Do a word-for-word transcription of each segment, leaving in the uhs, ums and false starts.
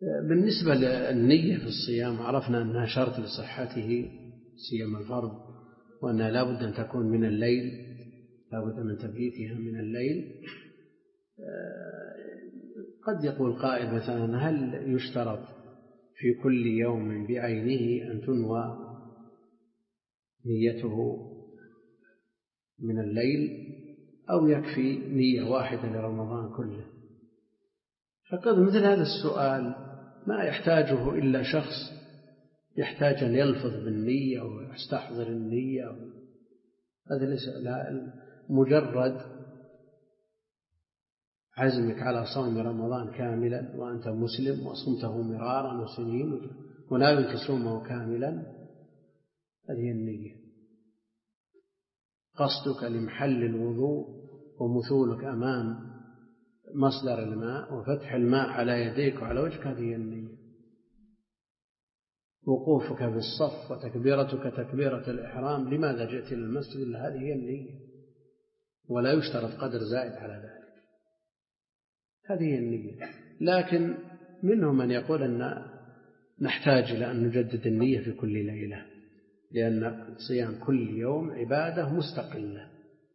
بالنسبة للنية في الصيام عرفنا أنها شرط لصحته صيام الفرض، وأنها لا بد أن تكون من الليل، لا بد من تبييتها من الليل. قد يقول قائل مثلا هل يشترط في كل يوم بعينه أن تنوى نيته من الليل أو يكفي نية واحدة لرمضان كله؟ فقد مثل هذا السؤال ما يحتاجه إلا شخص يحتاج أن يلفظ بالنية أو يستحضر النية. هذا ليس مجرد عزمك على صوم رمضان كاملا وأنت مسلم وصمته مرارا وسنين وناوي تصومه كاملا، هذه النية. قصدك لمحل الوضوء ومثولك أمام مصدر الماء وفتح الماء على يديك وعلى وجهك، هذه النية. وقوفك بالصف وتكبيرتك تكبيرة الإحرام، لماذا جئت إلى المسجد؟ هذه هي النية، ولا يشترط قدر زائد على ذلك، هذه هي النية. لكن منهم من يقول أن نحتاج إلى أن نجدد النية في كل ليلة، لأن صيام كل يوم عبادة مستقلة،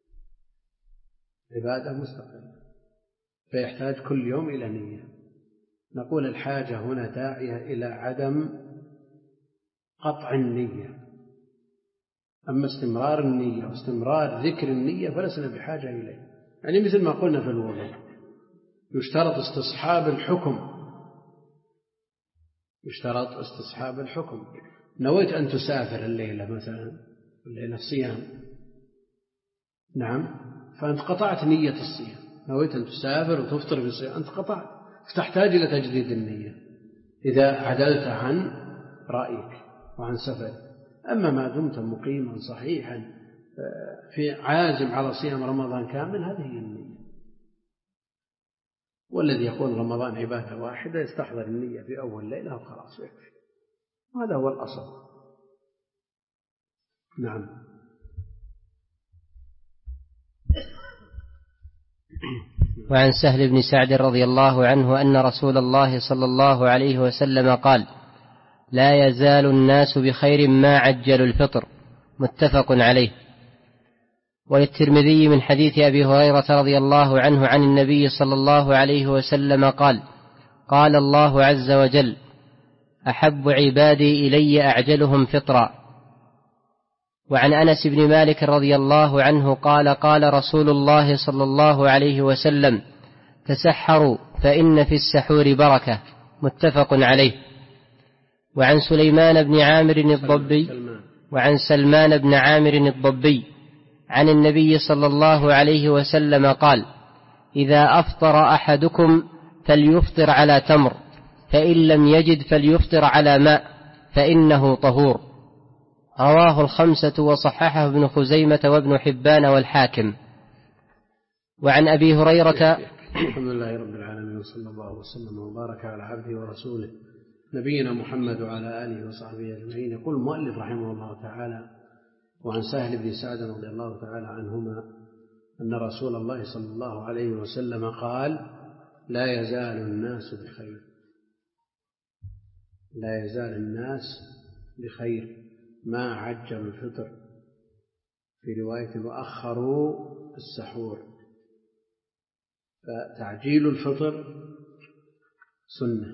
عبادة مستقلة، فيحتاج كل يوم إلى نية. نقول الحاجة هنا داعية إلى عدم قطع النية، أما استمرار النية واستمرار ذكر النية فلسنا بحاجة إليه. يعني مثل ما قلنا في الوضوء يشترط استصحاب الحكم، يشترط استصحاب الحكم. نويت أن تسافر الليلة مثلا، الليلة صيام، نعم، فأنت قطعت نية الصيام، نويت أن تسافر وتفطر في الصيام، أنت قطعت، فتحتاج إلى تجديد النية إذا عدلت عن رأيك وعن سفر. أما ما دمت مقيما صحيحا في عازم على صيام رمضان كامل، هذه هي النية. والذي يقول رمضان عبادة واحدة يستحضر النية في أول ليلة وخلاص يكفي، هذا هو الأصل. نعم. وعن سهل بن سعد رضي الله عنه أن رسول الله صلى الله عليه وسلم قال: لا يزال الناس بخير ما عجلوا الفطر، متفق عليه. وللترمذي من حديث أبي هريرة رضي الله عنه عن النبي صلى الله عليه وسلم قال: قال الله عز وجل: أحب عبادي إلي أعجلهم فطرا. وعن أنس بن مالك رضي الله عنه قال: قال رسول الله صلى الله عليه وسلم: تسحروا فإن في السحور بركة، متفق عليه. وعن سليمان بن عامر الضبي وعن سلمان بن عامر الضبي عن النبي صلى الله عليه وسلم قال: إذا أفطر أحدكم فليفطر على تمر، فإن لم يجد فليفطر على ماء، فإنه طهور. رواه الخمسة وصححه ابن خزيمة وابن حبان والحاكم. وعن أبي هريرة. الحمد لله رب العالمين، وصلى الله وسلم وبارك على عبده ورسوله نبينا محمد وعلى آله وصحبه أجمعين. يقول المؤلف رحمه الله تعالى: وعن سهل بن سعد رضي الله تعالى عنهما أن رسول الله صلى الله عليه وسلم قال: لا يزال الناس بخير، لا يزال الناس بخير ما عجلوا الفطر، في رواية وأخروا السحور. فتعجيل الفطر سنة،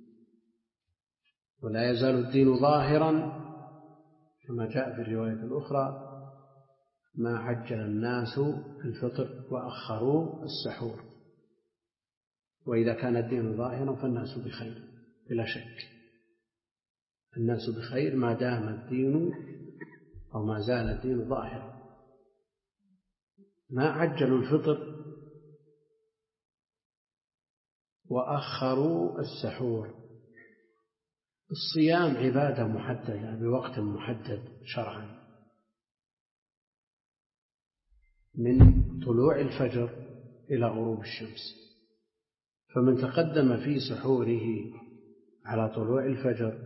ولا يزال الدين ظاهرا كما جاء في الرواية الأخرى: ما عجل الناس الفطر وأخروا السحور. وإذا كان الدين ظاهرا فالناس بخير بلا شك، الناس بخير ما دام الدين أو ما زال الدين ظاهرا. ما عجلوا الفطر وأخروا السحور. الصيام عبادة محددة بوقت محدد شرعا، من طلوع الفجر إلى غروب الشمس، فمن تقدم في سحوره على طلوع الفجر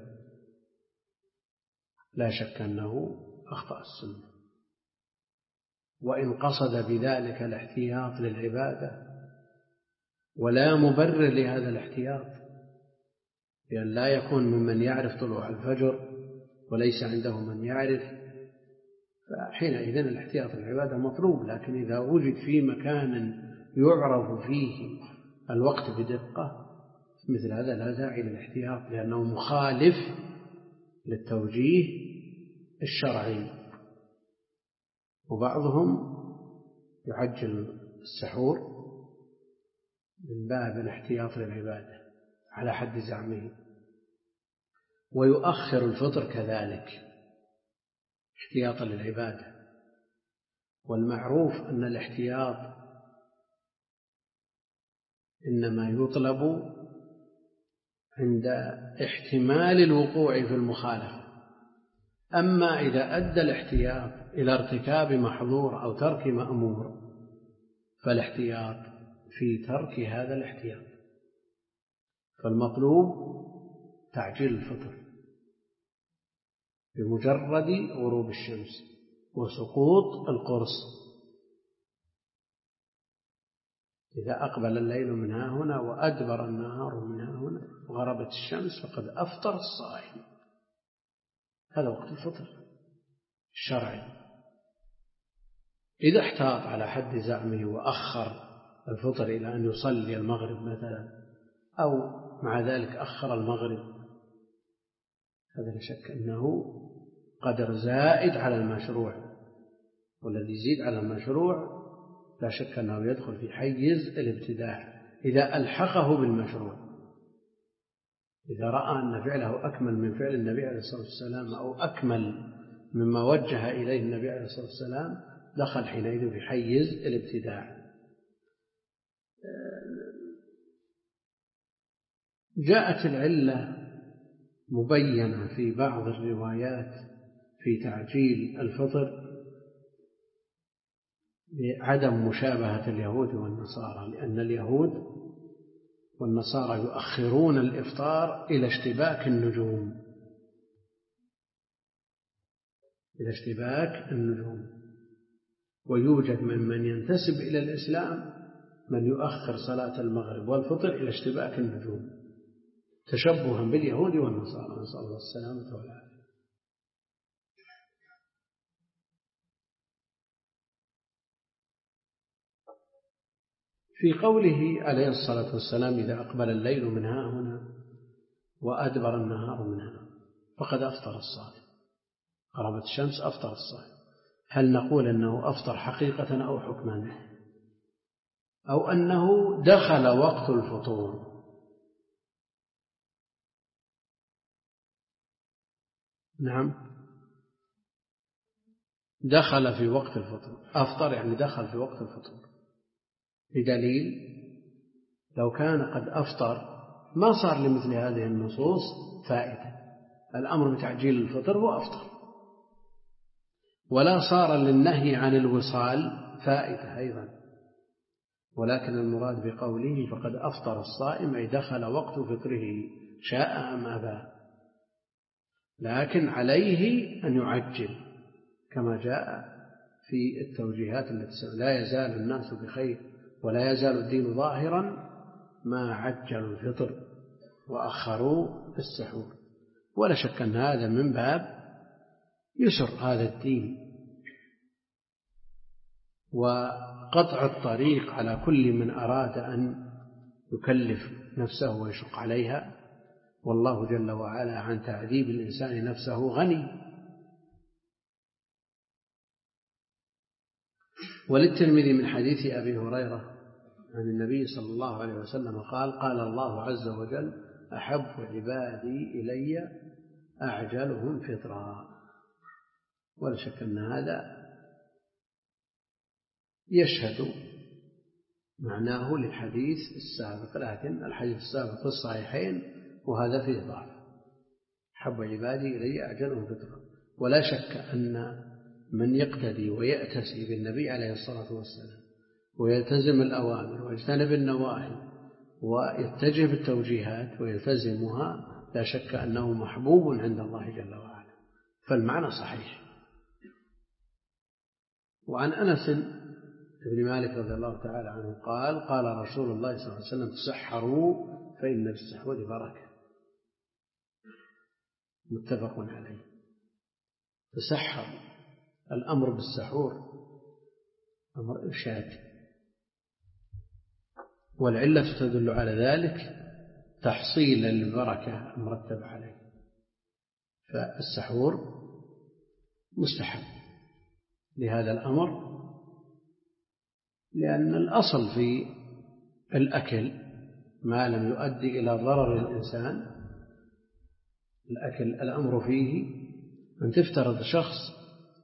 لا شك أنه أخطأ السنة، وإن قصد بذلك الاحتياط للعبادة، ولا مبرر لهذا الاحتياط، لأن لا يكون ممن يعرف طلوع الفجر وليس عنده من يعرف، فحينئذ الاحتياط العبادة مطلوب. لكن إذا وجد في مكان يعرف فيه الوقت بدقة مثل هذا لا داعي للاحتياط، لأنه مخالف للتوجيه الشرعي. وبعضهم يعجل السحور من باب الاحتياط للعبادة على حد زعمه، ويؤخر الفطر كذلك احتياطا للعبادة. والمعروف أن الاحتياط إنما يطلب عند احتمال الوقوع في المخالفة. أما إذا أدى الاحتياط إلى ارتكاب محظور أو ترك مأمور فالاحتياط في ترك هذا الاحتياط. فالمطلوب تعجيل الفطر بمجرد غروب الشمس وسقوط القرص. إذا أقبل الليل من ها هنا وأدبر النهار من ها هنا وغربت الشمس فقد أفطر الصائم. هذا وقت الفطر الشرعي. إذا احتاط على حد زعمه وأخر الفطر إلى أن يصلي المغرب مثلا، أو مع ذلك أخر المغرب، هذا لا شك أنه قدر زائد على المشروع، والذي يزيد على المشروع لا شك أنه يدخل في حيز الابتداع إذا ألحقه بالمشروع. إذا رأى أن فعله أكمل من فعل النبي عليه الصلاة والسلام أو أكمل مما وجه إليه النبي عليه الصلاة والسلام دخل حينئذ في حيز الابتداع. جاءت العلة مبينة في بعض الروايات في تعجيل الفطر بعدم مشابهة اليهود والنصارى، لأن اليهود والنصارى يؤخرون الإفطار إلى اشتباك النجوم إلى اشتباك النجوم ويوجد من من ينتسب إلى الإسلام من يؤخر صلاة المغرب والفطر إلى اشتباك النجوم تشبها باليهود والنصارى، نسأل الله السلامة والعافية. في قوله عليه الصلاة والسلام إذا أقبل الليل من ها هنا وأدبر النهار من ها فقد أفطر الصائم، غربت الشمس أفطر الصائم. هل نقول أنه أفطر حقيقة أو حكما، أو أنه دخل وقت الفطور؟ نعم، دخل في وقت الفطور. أفطر يعني دخل في وقت الفطور، بدليل لو كان قد أفطر ما صار لمثل هذه النصوص فائدة. الأمر بتعجيل الفطر هو أفطر، ولا صار للنهي عن الوصال فائدة أيضا. ولكن المراد بقوله فقد أفطر الصائم أي دخل وقت فطره شاء أم أبى، لكن عليه أن يعجل كما جاء في التوجيهات التي لا يزال الناس بخير ولا يزال الدين ظاهرا ما عجلوا الفطر وأخروا السحور. ولا شك أن هذا من باب يسر هذا الدين وقطع الطريق على كل من أراد أن يكلف نفسه ويشق عليها، والله جل وعلا عن تعذيب الإنسان نفسه غني. وللترمذي من حديث أبي هريرة عن النبي صلى الله عليه وسلم قال قال الله عز وجل أحب عبادي إلي أعجلهم فطرا. ولا شك أن هذا يشهد معناه للحديث السابق، لكن الحديث السابق في الصحيحين وهذا فيه ضعف. أحب عبادي إلي أعجلهم فطرا. ولا شك أن من يقتدي ويأتسي بالنبي عليه الصلاة والسلام ويلتزم الأوامر ويجتنب النواهي ويتجه بالتوجيهات ويلتزمها لا شك أنه محبوب عند الله جل وعلا، فالمعنى صحيح. وعن أنس بن مالك رضي الله تعالى عنه قال قال رسول الله صلى الله عليه وسلم تسحروا فإن في السحور بركة. متفق عليه. تسحر، الأمر بالسحور أمر إرشاد، والعلة تدل على ذلك تحصيل البركة المرتب عليه، فالسحور مستحب لهذا الأمر، لأن الأصل في الأكل ما لم يؤدي إلى ضرر الإنسان. الأكل الأمر فيه أن تفترض شخص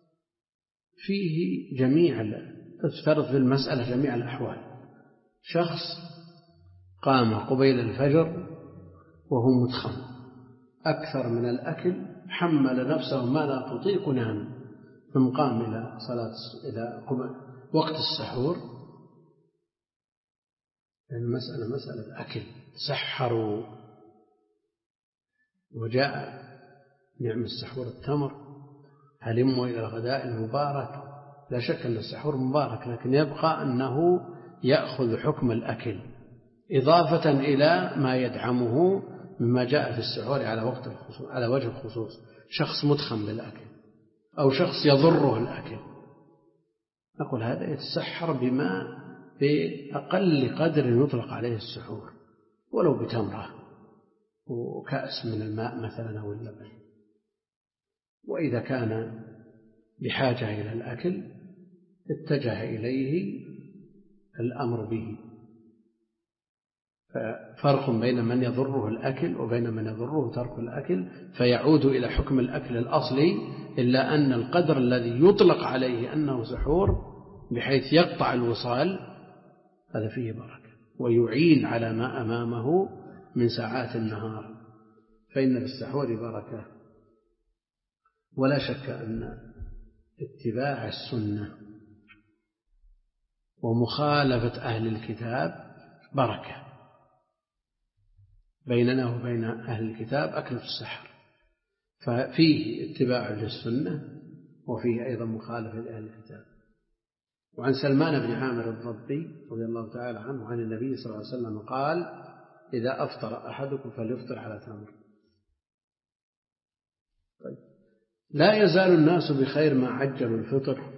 فيه جميع، تفترض في المسألة جميع الأحوال. شخص قام قبيل الفجر وهو متخم أكثر من الأكل، حمل نفسه ما لا تطيق نام، ثم قام إلى صلاة إلى وقت السحور. المسألة مسألة أكل، تسحروا. وجاء نعم السحور التمر، هلموا إلى الغداء المبارك. لا شك أن السحور مبارك، لكن يبقى أنه يأخذ حكم الأكل إضافة إلى ما يدعمه مما جاء في السحور على وقت الخصوص، على وجه الخصوص. شخص متخم بالأكل أو شخص يضره الأكل، نقول هذا يتسحر بما بأقل قدر يطلق عليه السحور، ولو بتمرة وكأس من الماء مثلا أو اللبن. وإذا كان بحاجة إلى الأكل اتجه إليه الأمر به. فرق بين من يضره الأكل وبين من يضره ترك الأكل، فيعود إلى حكم الأكل الأصلي، إلا أن القدر الذي يطلق عليه أنه سحور بحيث يقطع الوصال هذا فيه بركة ويعين على ما أمامه من ساعات النهار، فإن بالسحور بركة. ولا شك أن اتباع السنة ومخالفة أهل الكتاب بركة. بيننا وبين أهل الكتاب أكلة السحر، ففيه اتباع للسنة وفيه أيضا مخالفة لأهل الكتاب. وعن سلمان بن عامر الضبي رضي الله تعالى عنه عن النبي صلى الله عليه وسلم قال: إذا أفطر أحدكم فليفطر على تمر. طيب. لا يزال الناس بخير ما عجلوا الفطر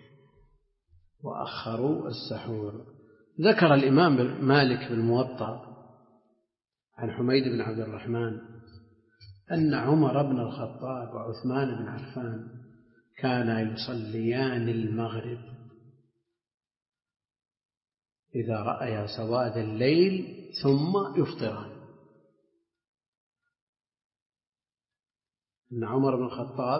وأخروا السحور. ذكر الإمام مالك بالموطأ عن حميد بن عبد الرحمن أن عمر بن الخطاب وعثمان بن عفان كانا يصليان المغرب إذا رأيا سواد الليل ثم يفطران. أن عمر بن الخطاب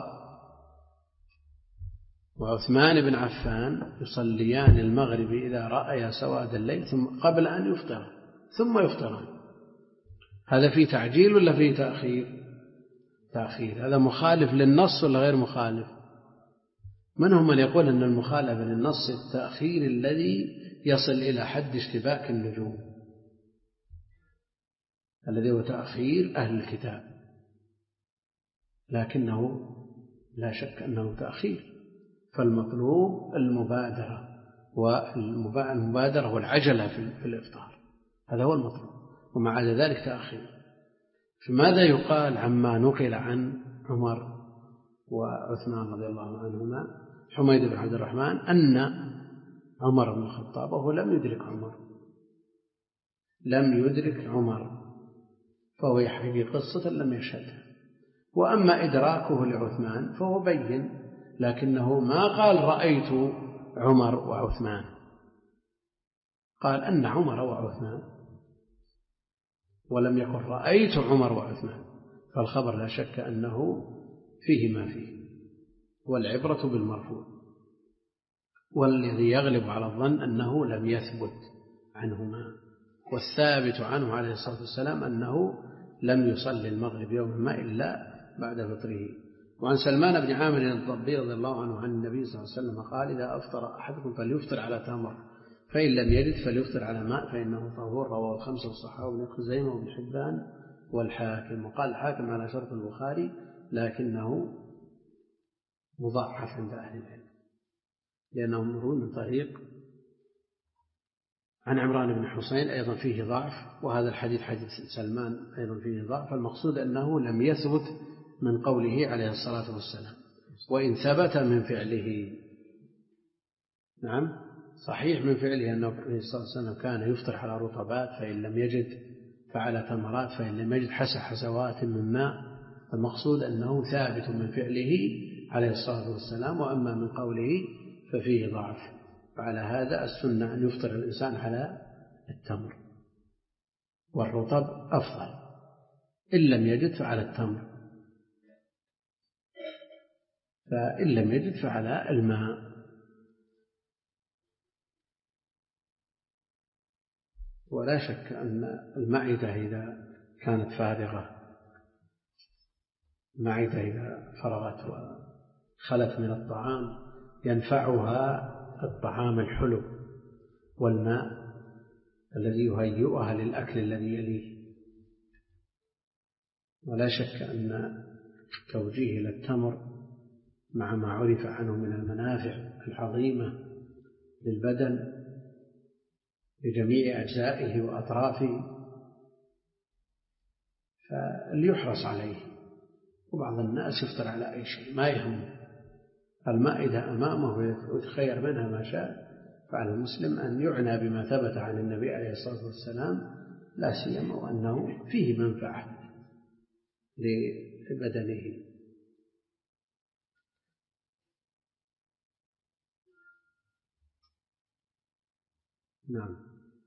وعثمان بن عفان يصليان المغرب إذا رأيا سواد الليل ثم قبل أن يفطر ثم يفطران. هذا فيه تعجيل ولا فيه تأخير؟ تأخير. هذا مخالف للنص ولا غير مخالف؟ من هم من يقول أن المخالفة للنص التأخير الذي يصل إلى حد اشتباك النجوم، الذي هو تأخير أهل الكتاب، لكنه لا شك أنه تأخير. فالمطلوب المبادرة، والمبادرة والعجلة في الإفطار، هذا هو المطلوب، ومع ذلك تأخير. فماذا يقال عما نقل عن عمر وعثمان رضي الله عنهما؟ حميد بن عبد الرحمن أن عمر بن الخطاب وهو لم يدرك عمر لم يدرك عمر فهو يحكي قصة لم يشهدها. وأما إدراكه لعثمان فهو بين، لكنه ما قال رأيت عمر وعثمان، قال أن عمر وعثمان، ولم يقل رأيت عمر وعثمان. فالخبر لا شك أنه فيه ما فيه، والعبرة بالمرفوع. والذي يغلب على الظن أنه لم يثبت عنهما، والثابت عنه عليه الصلاة والسلام أنه لم يصلي المغرب يوما ما إلا بعد فطره. وعن سلمان بن عامر الضبي رضي الله عنه عن النبي صلى الله عليه وسلم قال: إذا أفطر أحدكم فليفطر على تمر، فإن لم يجد فليفطر على ماء فإنه طهور. رواه الخمسة والصحابة وابن خزيمة وابن حبان والحاكم. وقال الحاكم على شرط البخاري لكنه مضاعف عند أهل العلم، لأنه مروي من طريق عن عمران بن حسين أيضا فيه ضعف، وهذا الحديث حديث سلمان أيضا فيه ضعف. المقصود أنه لم يثبت من قوله عليه الصلاة والسلام، وإن ثبت من فعله. نعم صحيح من فعله أنه عليه الصلاة والسلام كان يفطر على رطبات، فإن لم يجد فعلى تمرات، فإن لم يجد حس حسوات من ماء. المقصود أنه ثابت من فعله عليه الصلاة والسلام، وأما من قوله ففيه ضعف. فعلى هذا السنة أن يفطر الإنسان على التمر، والرطب أفضل، إن لم يجد فعلى التمر، فإن لم يجد فعلى الماء. ولا شك أن المعدة إذا كانت فارغة، المعدة إذا فرغت وخلت من الطعام ينفعها الطعام الحلو والماء الذي يهيئها للأكل الذي يليه. ولا شك أن توجيه إلى التمر مع ما عرف عنه من المنافع العظيمة للبدن بجميع أجزائه وأطرافه فليحرص عليه. وبعض الناس يفطر على أي شيء ما يهم، المائدة أمامه ويتخير منها ما شاء. فعلى المسلم أن يعنى بما ثبت عن النبي عليه الصلاة والسلام، لا سيما وأنه فيه منفعة لبدنه. نعم.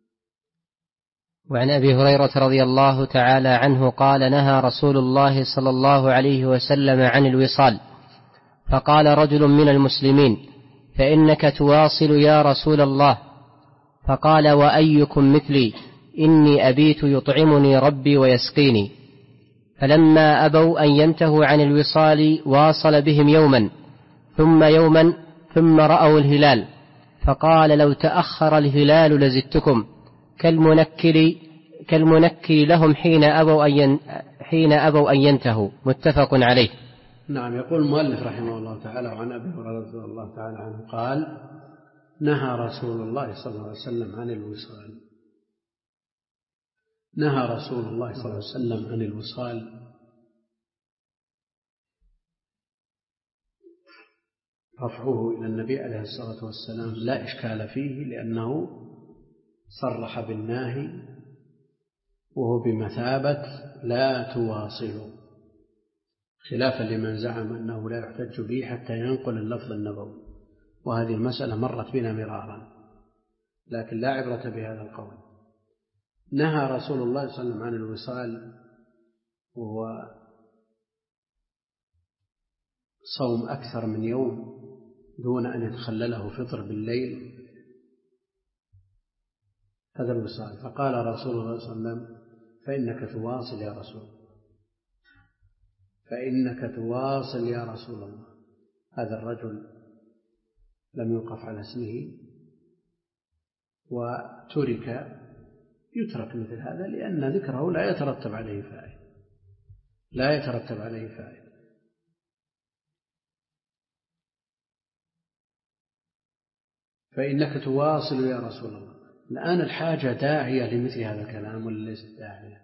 وعن أبي هريرة رضي الله تعالى عنه قال: نهى رسول الله صلى الله عليه وسلم عن الوصال، فقال رجل من المسلمين: فإنك تواصل يا رسول الله. فقال: وأيكم مثلي؟ إني أبيت يطعمني ربي ويسقيني. فلما أبوا أن ينتهوا عن الوصال واصل بهم يوما ثم يوما ثم رأوا الهلال، فقال: لو تأخر الهلال لزدتكم، كالمنكر, كالمنكر لهم حين أبوا أن حين أبوا أن ينتهوا. متفق عليه. نعم. يقول المؤلف رحمه الله تعالى: وعن أبي هريرة رضي الله تعالى عنه قال: نهى رسول الله صلى الله عليه وسلم عن الوصال. نهى رسول الله صلى الله عليه وسلم عن الوصال. رفعه إلى النبي عليه الصلاة والسلام لا إشكال فيه، لأنه صرح بالناهي وهو بمثابة لا تواصلوا، خلافا لمن زعم أنه لا يحتج به حتى ينقل اللفظ النبوي، وهذه المسألة مرت بنا مرارا، لكن لا عبرة بهذا القول. نهى رسول الله صلى الله عليه وسلم عن الوصال، وهو صوم أكثر من يوم دون أن يتخلله فطر بالليل، هذا الوصال. فقال رسول الله صلى الله عليه وسلم: فإنك تواصل يا رسول الله، فإنك تواصل يا رسول الله. هذا الرجل لم يوقف على اسمه، وترك يترك مثل هذا لأن ذكره لا يترتب عليه فائدة، لا يترتب عليه فائدة. فإنك تواصل يا رسول الله. الآن الحاجة داعية لمثل هذا الكلام ولا ليست داعية؟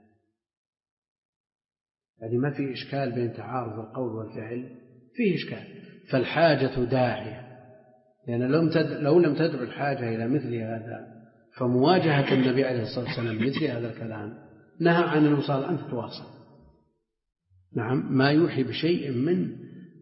يعني ما في إشكال بين تعارض القول والفعل، فيه إشكال. فالحاجة داعية، لأن يعني لو لم تدعو الحاجة إلى مثل هذا فمواجهة النبي عليه الصلاة والسلام مثل هذا الكلام نهى عن الوصال أن تتواصل. نعم، ما يوحي بشيء من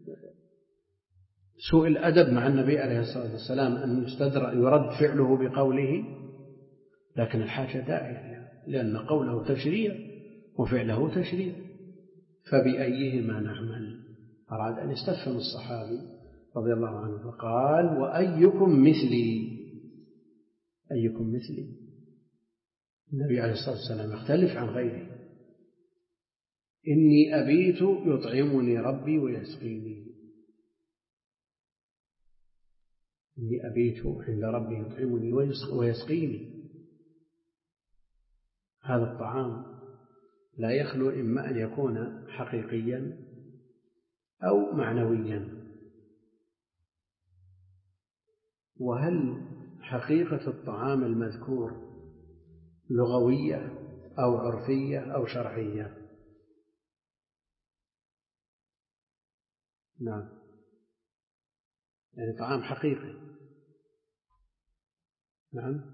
سوء الأدب مع النبي عليه الصلاة والسلام أن يستدرأ يرد فعله بقوله، لكن الحاجة داعية لأن قوله تشريع وفعله تشريع، فبأيهما نعمل؟ أراد أن يستفهم الصحابي رضي الله عنه فقال: وأيكم مثلي؟ أيكم مثلي؟ النبي عليه الصلاة والسلام يختلف عن غيره. إني أبيت يطعمني ربي ويسقيني، إني أبيت عند ربي يطعمني ويسقيني. هذا الطعام لا يخلو إما أن يكون حقيقيا أو معنويا. وهل حقيقة الطعام المذكور لغوية أو عرفية أو شرعية؟ نعم، يعني طعام حقيقي. نعم،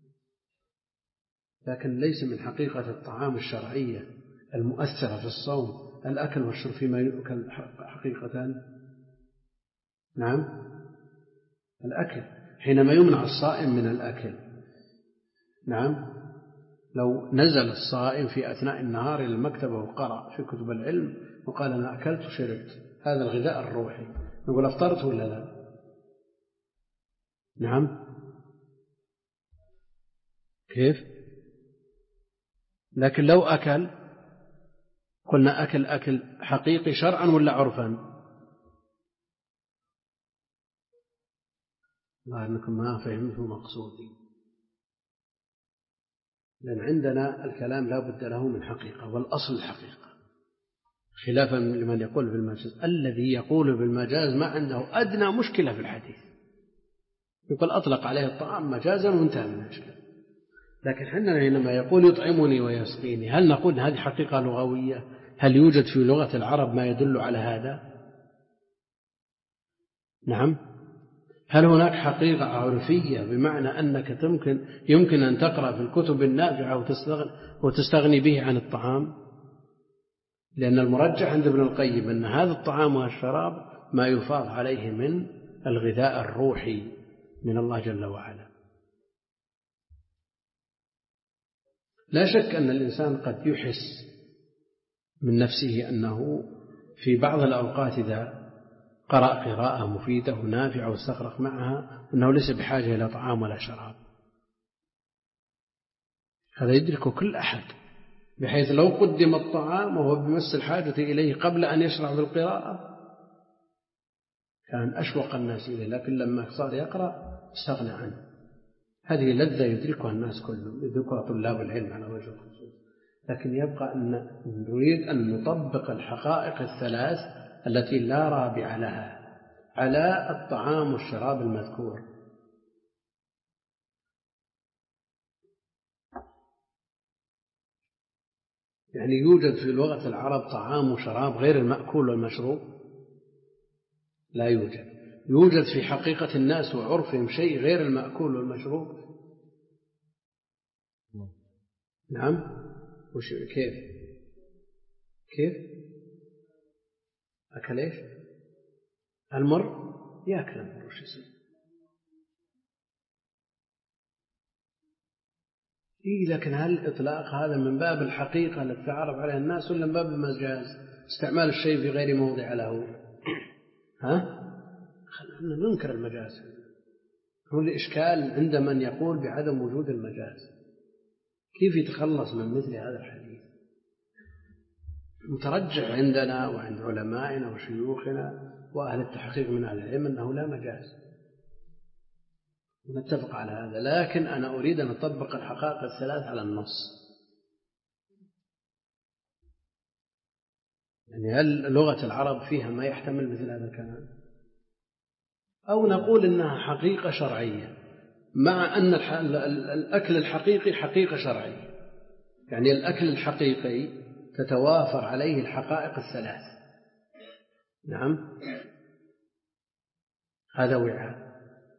لكن ليس من حقيقة الطعام الشرعية المؤثرة في الصوم الأكل والشرب فيما يؤكل حقيقة. نعم، الأكل حينما يمنع الصائم من الأكل. نعم، لو نزل الصائم في أثناء النهار إلى المكتبة وقرأ في كتب العلم وقال أنا أكلت وشربت، هذا الغذاء الروحي، نقول أفطرت ولا لا؟ نعم، كيف؟ لكن لو أكل قلنا أكل أكل حقيقي شرعا ولا عرفا؟ الله أنكم ما فهمتوا مقصودي، لأن عندنا الكلام لا بد له من حقيقة، والأصل الحقيقة، خلافا لمن يقول بالمجاز. الذي يقول بالمجاز ما عنده أدنى مشكلة في الحديث، يقول أطلق عليه الطعام مجازا وانتهى من المشكلة. لكن حنا حينما يقول يطعمني ويسقيني، هل نقول هذه حقيقة لغوية؟ هل يوجد في لغة العرب ما يدل على هذا؟ نعم، هل هناك حقيقة عرفية بمعنى أنك يمكن يمكن أن تقرأ في الكتب النافعة وتستغني, وتستغني به عن الطعام؟ لأن المرجح عند ابن القيم أن هذا الطعام والشراب ما يفاض عليه من الغذاء الروحي من الله جل وعلا. لا شك أن الإنسان قد يحس من نفسه أنه في بعض الأوقات إذا قرأ قراءة مفيدة ونافعة واستغرق معها أنه ليس بحاجة إلى طعام ولا شراب. هذا يدرك كل أحد، بحيث لو قدم الطعام وهو بمس الحاجة إليه قبل أن يشرع بالقراءة كان أشوق الناس إليه، لكن لما صار يقرأ استغنى عنه. هذه لذة يدركها الناس كلهم، يدركها طلاب العلم على وجه الخصوص. لكن يبقى أن نريد أن نطبق الحقائق الثلاث التي لا رابع لها على الطعام والشراب المذكور. يعني يوجد في لغة العرب طعام وشراب غير المأكول والمشروب؟ لا يوجد. يوجد في حقيقة الناس وعرفهم شيء غير المأكول والمشروب؟ نعم. وش كيف كيف أكل إيش؟ المر يأكل المر، وش يصير؟ إيه، لكن هل الإطلاق هذا من باب الحقيقة التي تعرف عليها الناس ولا من باب المجاز، استعمال الشيء في غير موضع له؟ ها؟ خلينا ننكر المجاز. هو الإشكال عند من يقول بعدم وجود المجاز، كيف يتخلص من مثل هذا الحديث؟ مترجح عندنا وعند علمائنا وشيوخنا وأهل التحقيق من أهل العلم أنه لا مجاز، نتفق على هذا. لكن أنا أريد أن أطبق الحقائق الثلاث على النص. يعني هل لغة العرب فيها ما يحتمل مثل هذا الكلام؟ أو نقول إنها حقيقة شرعية، مع أن الأكل الحقيقي حقيقة شرعية. يعني الأكل الحقيقي تتوافر عليه الحقائق الثلاث. نعم، هذا وعاء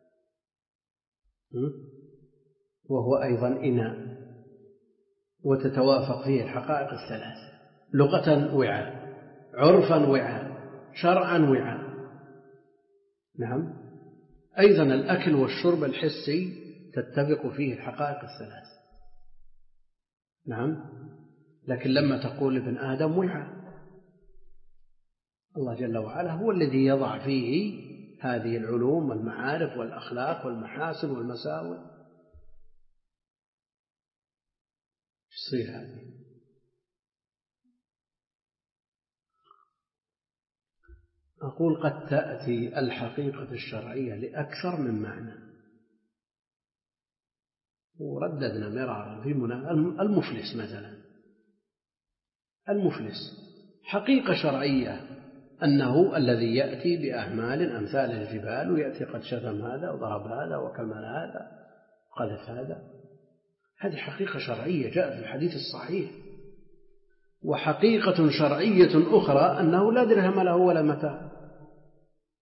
وهو أيضا إناء، وتتوافق فيه الحقائق الثلاث: لغة وعاء، عرفا وعاء، شرعا وعاء. نعم، أيضا الأكل والشرب الحسي تتفق فيه الحقائق الثلاث. نعم، لكن لما تقول ابن آدم وعاء، الله جل وعلا هو الذي يضع فيه هذه العلوم والمعارف والأخلاق والمحاسن والمساوئ. تصير هذه. أقول قد تأتي الحقيقة الشرعية لأكثر من معنى، ورددنا مرارا في منى المفلس مثلا. المفلس حقيقة شرعية أنه الذي يأتي بأعمال أمثال الجبال، ويأتي قد شتم هذا وضرب هذا وكمل هذا وقذف هذا. هذه حقيقة شرعية جاءت في الحديث الصحيح. وحقيقة شرعية أخرى أنه لا درهم له ولا متاع،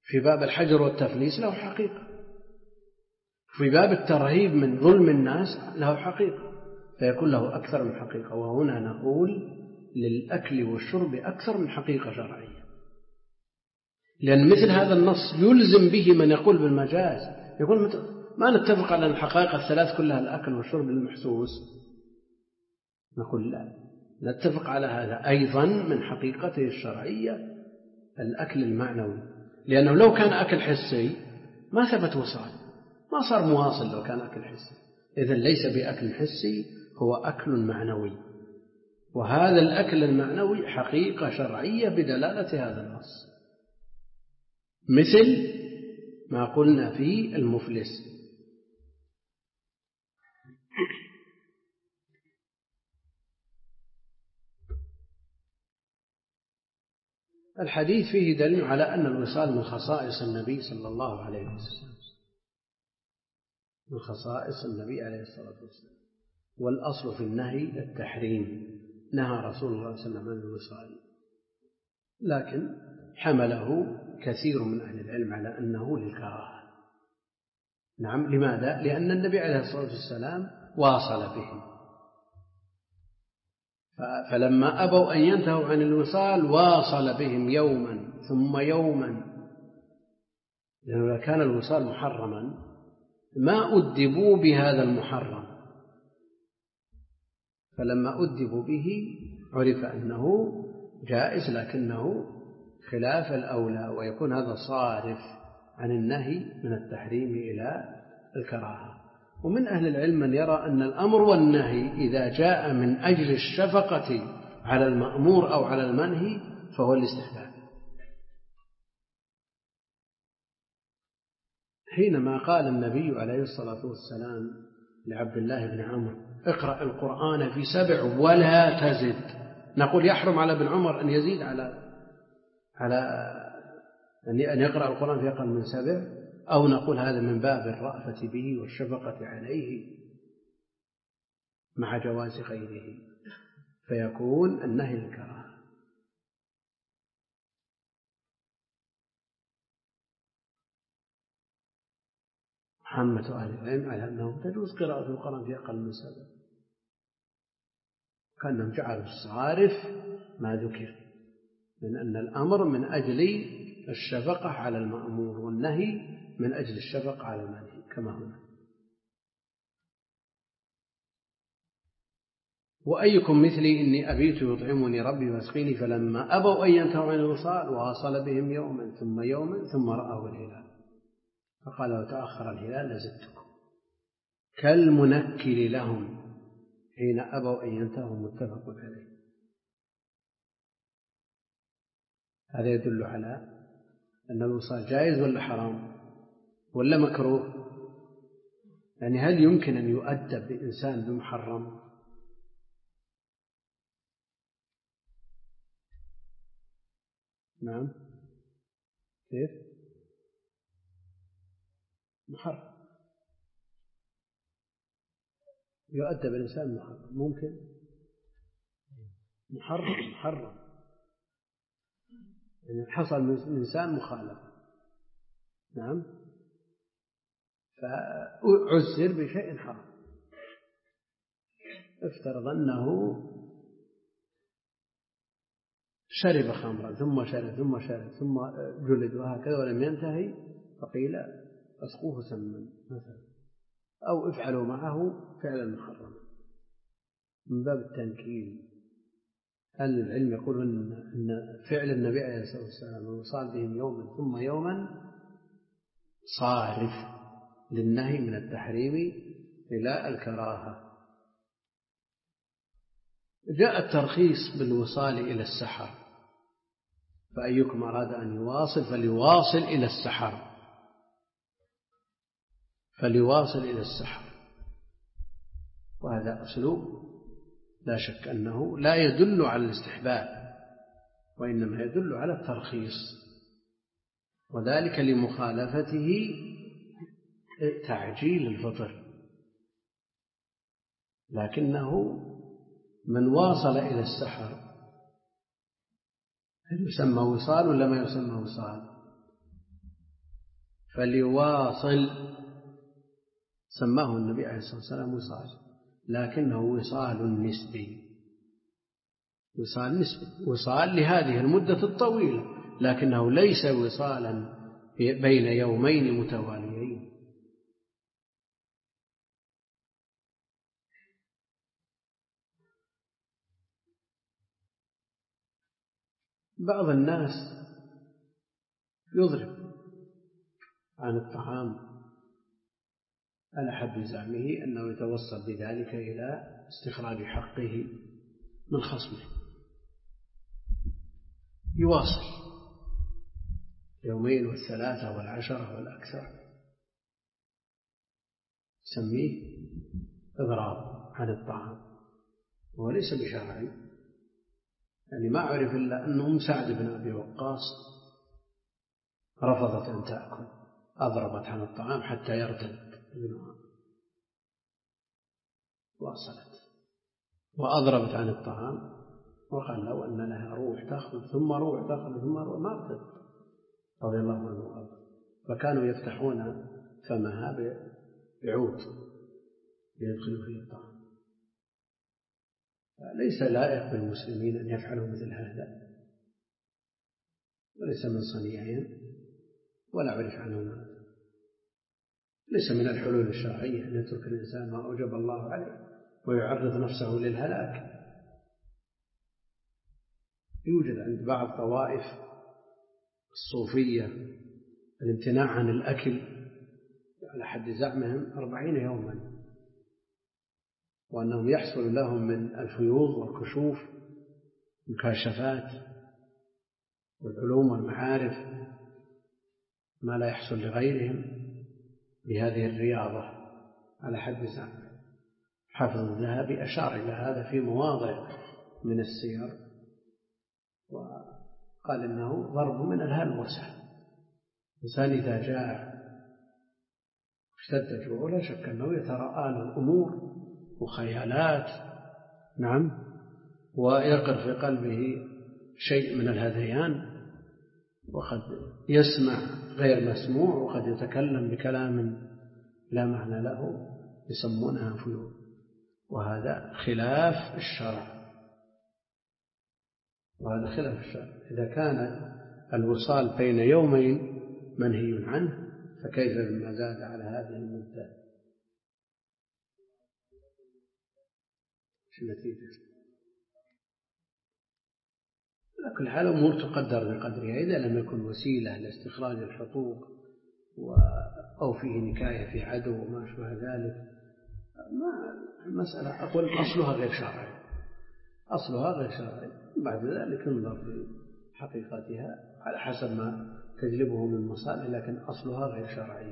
في باب الحجر والتفليس له حقيقة، في باب الترهيب من ظلم الناس له حقيقة، فيكون له أكثر من حقيقة. وهنا نقول للأكل والشرب أكثر من حقيقة شرعية، لأن مثل هذا النص يلزم به من يقول بالمجاز، يقول ما نتفق على الحقائق الثلاث كلها الأكل والشرب المحسوس، نقول لا، نتفق على هذا أيضا من حقيقته الشرعية الأكل المعنوي، لأنه لو كان أكل حسي ما ثبت وصال، ما صار مواصل لو كان أكل حسي. إذن ليس بأكل حسي، هو أكل معنوي، وهذا الأكل المعنوي حقيقة شرعية بدلالة هذا النص، مثل ما قلنا في المفلس. الحديث فيه دليل على أن الوصال من خصائص النبي صلى الله عليه وسلم، من خصائص النبي عليه الصلاة والسلام، والأصل في النهي التحريم، نهى رسول الله صلى الله عليه وسلم عن الوصال، لكن حمله كثير من أهل العلم على أنه للكراهة. نعم، لماذا؟ لأن النبي عليه الصلاة والسلام واصل بهم، فلما أبوا أن ينتهوا عن الوصال واصل بهم يوما ثم يوما، لأنه لو كان الوصال محرما ما أدبوا بهذا المحرم، فلما أدبوا به عرف أنه جائز، لكنه خلاف الأولى، ويكون هذا صارف عن النهي من التحريم إلى الكراهة. ومن أهل العلم من يرى أن الأمر والنهي إذا جاء من أجل الشفقة على المأمور أو على المنهي فهو الاستحباب. حينما قال النبي عليه الصلاة والسلام لعبد الله بن عمرو اقرأ القرآن في سبع ولا تزد، نقول يحرم على ابن عمر أن يزيد على على أن يقرأ القرآن في أقل من سبع، أو نقول هذا من باب الرأفة به والشفقة عليه مع جواز غيره، فيكون النهي الكراهة. عامة أهل العلم على أنه تجوز قراءة القرآن في أقل من سبع، كأنهم جعلوا الصارف ما ذكر من أن الأمر من أجل الشفقة على المأمور، والنهي من أجل الشفقة على المنهي كما هنا. وأيكم مثلي إني أبيت يطعمني ربي ويسقيني، فلما أبوا أن ينتهوا عن الوصال واصل بهم يوما ثم يوما ثم رأوا الهلال فقال لو تأخر الهلال لزدتكم، كالمنكل لهم حين أبوا أن ينتهوا، متفق عليه. هذا يدل على أن الوصال جائز ولا حرام ولا مكروه؟ يعني هل يمكن أن يؤدب بإنسان بمحرم؟ نعم، كيف؟ محرم، يؤدب الإنسان محرم، ممكن محرم محرم يعني حصل من إنسان مخالفة، نعم، فعزر بشيء حرام، افترض أنه شرب خمرا ثم شرب ثم شرب ثم جلد وهكذا ولم ينتهي، فقيل أسقوه سما مثلا، أو افعلوا معه فعلا محرما من باب التنكيل. أهل العلم يقولون أن فعل النبي عليه الصلاة والسلام الوصال بهم يوما ثم يوما صارف للنهي من التحريم إلى الكراهة. جاء الترخيص بالوصال إلى السحر، فأيكم أراد أن يواصل فليواصل إلى السحر، فليواصل إلى السحر، وهذا أسلوب لا شك أنه لا يدل على الاستحباب، وإنما يدل على الترخيص، وذلك لمخالفته تعجيل الفطر، لكنه من واصل إلى السحر هل يسمى وصال ولا ما يسمى وصال؟ فليواصل، سماه النبي عليه الصلاة والسلام وصال، لكنه وصال نسبي، وصال نسبي، وصال لهذه المدة الطويلة، لكنه ليس وصالا بين يومين متواليين. بعض الناس يضرب عن الطعام على حد زعمه أنه يتوصل بذلك إلى استخراج حقه من خصمه، يواصل يومين والثلاثة والعشرة والأكثر، يسميه إضراب عن الطعام، وهو ليس بشرعي. يعني ما عرف إلا أنهم سعد بن أبي وقاص رفضت أن تأكل، أضربت عن الطعام حتى يرتد ابنها، واصلت وأضربت عن الطعام، وقال لو أن لها روح تخرج ثم روح تخرج ثم روح ما ارتد رضي الله عنه وارضاه. فكانوا يفتحون فمها بعود ليدخلوا فيه الطعام. ليس لائق بالمسلمين أن يفعلوا مثل هذا، وليس من صنيعهم ولا أعرف عنهم هذا. ليس من الحلول الشرعية أن يترك الإنسان ما أوجب الله عليه ويعرض نفسه للهلاك. يوجد عند بعض طوائف الصوفية الامتناع عن الأكل على حد زعمهم أربعين يوما، وأنهم يحصل لهم من الفيوض والكشوف مكاشفات والعلوم والمعارف ما لا يحصل لغيرهم بهذه الرياضة على حد زعمهم. حافظ الذهبي أشار إلى هذا في مواضع من السير، وقال إنه ضرب من الهلوسة. الإنسان إذا جاء اشتد جوعه لا شك أنه يتراءى له الأمور وخيالات، نعم، ويقر في قلبه شيء من الهذيان، وقد يسمع غير مسموع، وقد يتكلم بكلام لا معنى له يسمونها فيوض، وهذا خلاف الشرع، وهذا خلاف الشرع. إذا كان الوصال بين يومين منهي عنه، فكيف بما زاد على هذه المدة؟ شو النتيجة؟ على كل حال أمور تقدر بقدرها. إذا لم يكن وسيلة لاستخراج الحقوق أو فيه نكاية في عدو وما شبه ذلك، ما المسألة أقول أصلها غير شرعي، أصلها غير شرعي. بعد ذلك ننظر في حقيقتها على حسب ما تجلبه من مصالح، لكن أصلها غير شرعي.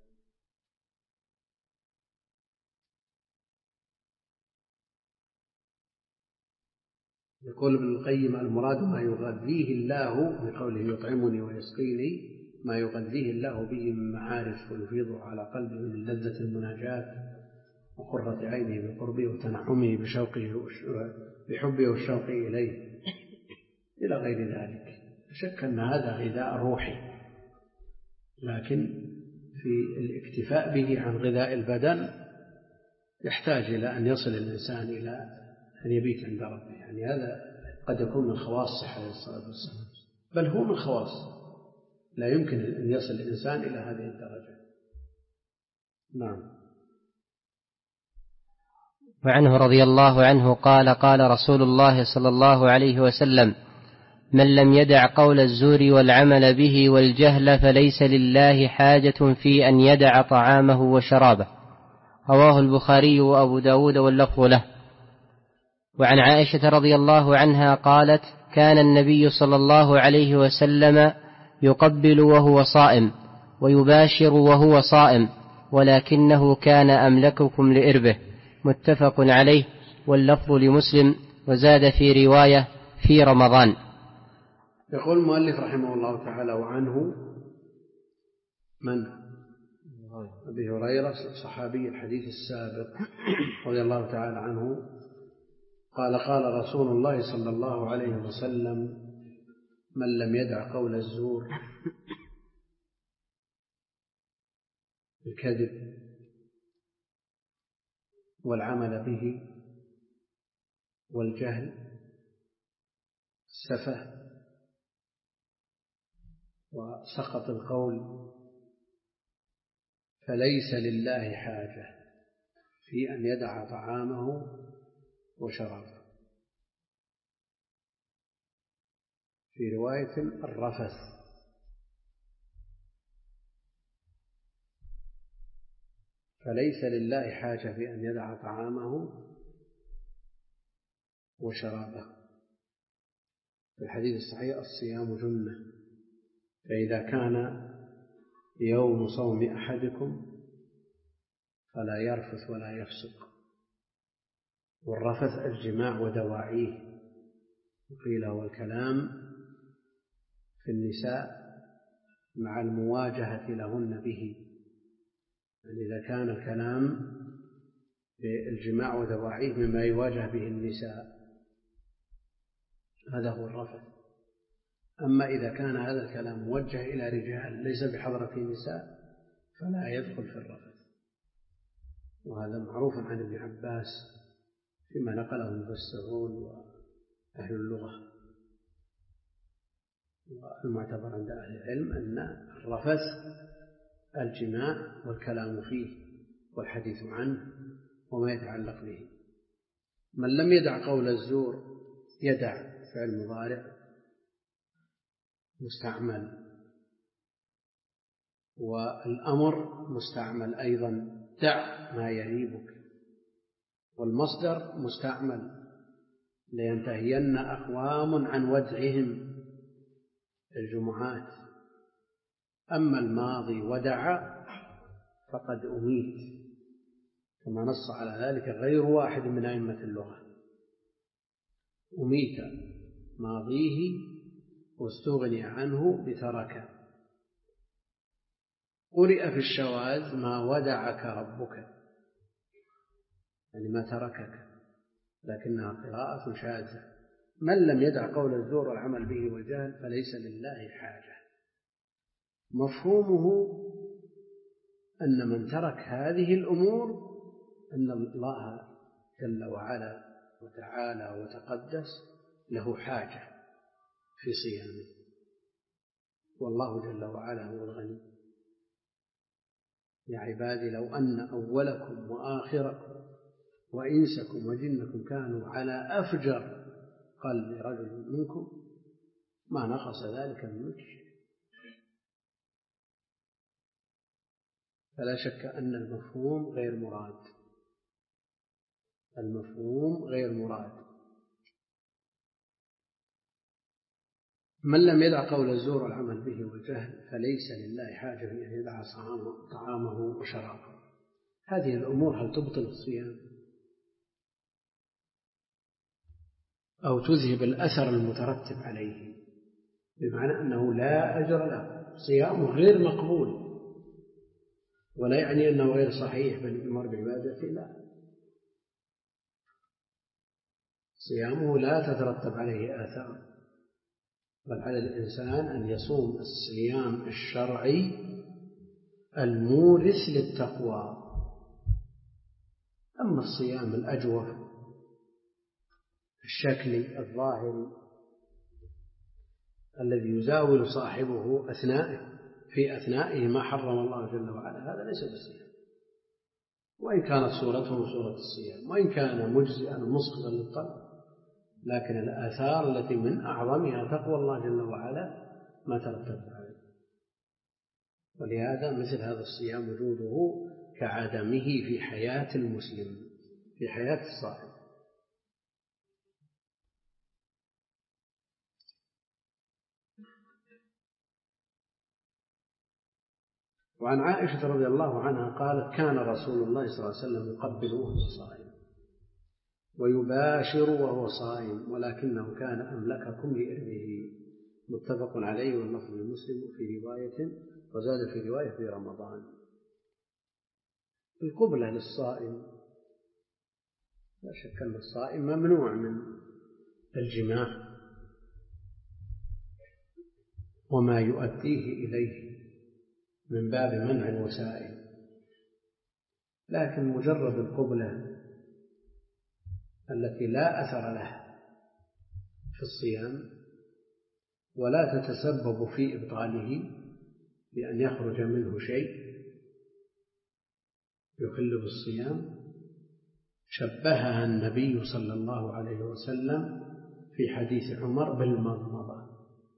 يقول ابن القيم: المراد ما يغذيه الله بقوله يطعمني ويسقيني، ما يغذيه الله به من معارف ويفيضه على قلبه من لذة المناجاة وقرة عينه بقربه وتنعمه بشوقه بحبه والشوق إليه إلى غير ذلك. شك أن هذا غذاء روحي، لكن في الاكتفاء به عن غذاء البدن يحتاج إلى أن يصل الإنسان إلى أن يبيت عند ربه. يعني هذا قد يكون من خواصه عليه الصلاة والسلام، بل هو من خواصه، لا يمكن أن يصل الإنسان إلى هذه الدرجة. نعم. وعنه رضي الله عنه قال: قال رسول الله صلى الله عليه وسلم: من لم يدع قول الزور والعمل به والجهل فليس لله حاجة في أن يدع طعامه وشرابه. رواه البخاري وأبو داود واللفظ له. وعن عائشة رضي الله عنها قالت: كان النبي صلى الله عليه وسلم يقبل وهو صائم ويباشر وهو صائم، ولكنه كان أملككم لإربه. متفق عليه، واللفظ لمسلم، وزاد في رواية: في رمضان. يقول المؤلف رحمه الله تعالى: وعنه من؟ أبي هريرة صحابي الحديث السابق رضي الله تعالى عنه قال: قال رسول الله صلى الله عليه وسلم: من لم يدع قول الزور الكذب والعمل به والجهل السفه وسخط القول، فليس لله حاجة في أن يدع طعامه وشرابه. في رواية الرفث، فليس لله حاجة في أن يدع طعامه وشرابه. في الحديث الصحيح الصيام جنة، فإذا كان يوم صوم أحدكم فلا يرفث ولا يفسق. والرفث الجماع ودواعيه، وقيل هو الكلام في النساء مع المواجهة لهن به، يعني إذا كان الكلام بالجماع ودواعيه مما يواجه به النساء هذا هو الرفث. أما إذا كان هذا الكلام موجه إلى رجال ليس بحضرة نساء فلا يدخل في الرفث. وهذا معروف عن ابن عباس فيما نقله المفسرون وأهل اللغة. والمعتبر عند أهل العلم أن الرفث الجماع والكلام فيه والحديث عنه وما يتعلق به. من لم يدع قول الزور يدع فعل مضارع مستعمل، والأمر مستعمل أيضا، دع ما يريبك، والمصدر مستعمل لينتهين أقوام عن ودعهم الجمعات. أما الماضي ودع فقد أميت، كما نص على ذلك غير واحد من أئمة اللغة، أميت ماضيه واستغني عنه بترك. قرئ في الشواذ ما ودعك ربك، يعني ما تركك، لكنها قراءة شاذة. من لم يدع قول الزور والعمل به والجهل فليس لله حاجة. مفهومه أن من ترك هذه الأمور أن الله جل وعلا وتعالى وتقدس له حاجة في صيامه، والله جل وعلا هو الغني. يا عبادي لو أن أولكم وآخركم وإنسكم وجنكم كانوا على أفجر قلب رجل منكم ما نقص ذلك من ملكه. فلا شك أن المفهوم غير مراد، المفهوم غير مراد. من لم يدع قول الزور والعمل به والجهل فليس لله حاجة في أن يدع طعامه وشرابه. هذه الأمور هل تبطل الصيام أو تذهب الأثر المترتب عليه، بمعنى أنه لا أجر له، صيامه غير مقبول، ولا يعني أنه غير صحيح بل يؤمر بعبادته، لا، صيامه لا تترتب عليه آثار، بل على الإنسان أن يصوم الصيام الشرعي المورث للتقوى. أما الصيام الأجوف الشكلي الظاهري الذي يزاول صاحبه أثناءه في أثنائه ما حرم الله جل وعلا هذا ليس بالصيام، وإن كانت صورته صورة الصيام، وإن كان مجزئا مسقطا للطلب، لكن الآثار التي من أعظمها تقوى الله جل وعلا ما ترتب عليه. ولهذا مثل هذا الصيام وجوده كعدمه في حياة المسلم، في حياة الصائم. وعن عائشة رضي الله عنها قالت كان رسول الله صلى الله عليه وسلم يقبل وهو صائم ويباشر وهو صائم، ولكنه كان أملككم لإربه. متفق عليه واللفظ لمسلم في رواية، وزاد في رواية في رمضان. القبلة للصائم لا شك أن الصائم ممنوع من الجماع وما يؤديه إليه من باب منع الوسائل، لكن مجرد القبلة التي لا أثر لها في الصيام ولا تتسبب في إبطاله بأن يخرج منه شيء يخل بالصيام، شبهها النبي صلى الله عليه وسلم في حديث عمر بالمضمضة.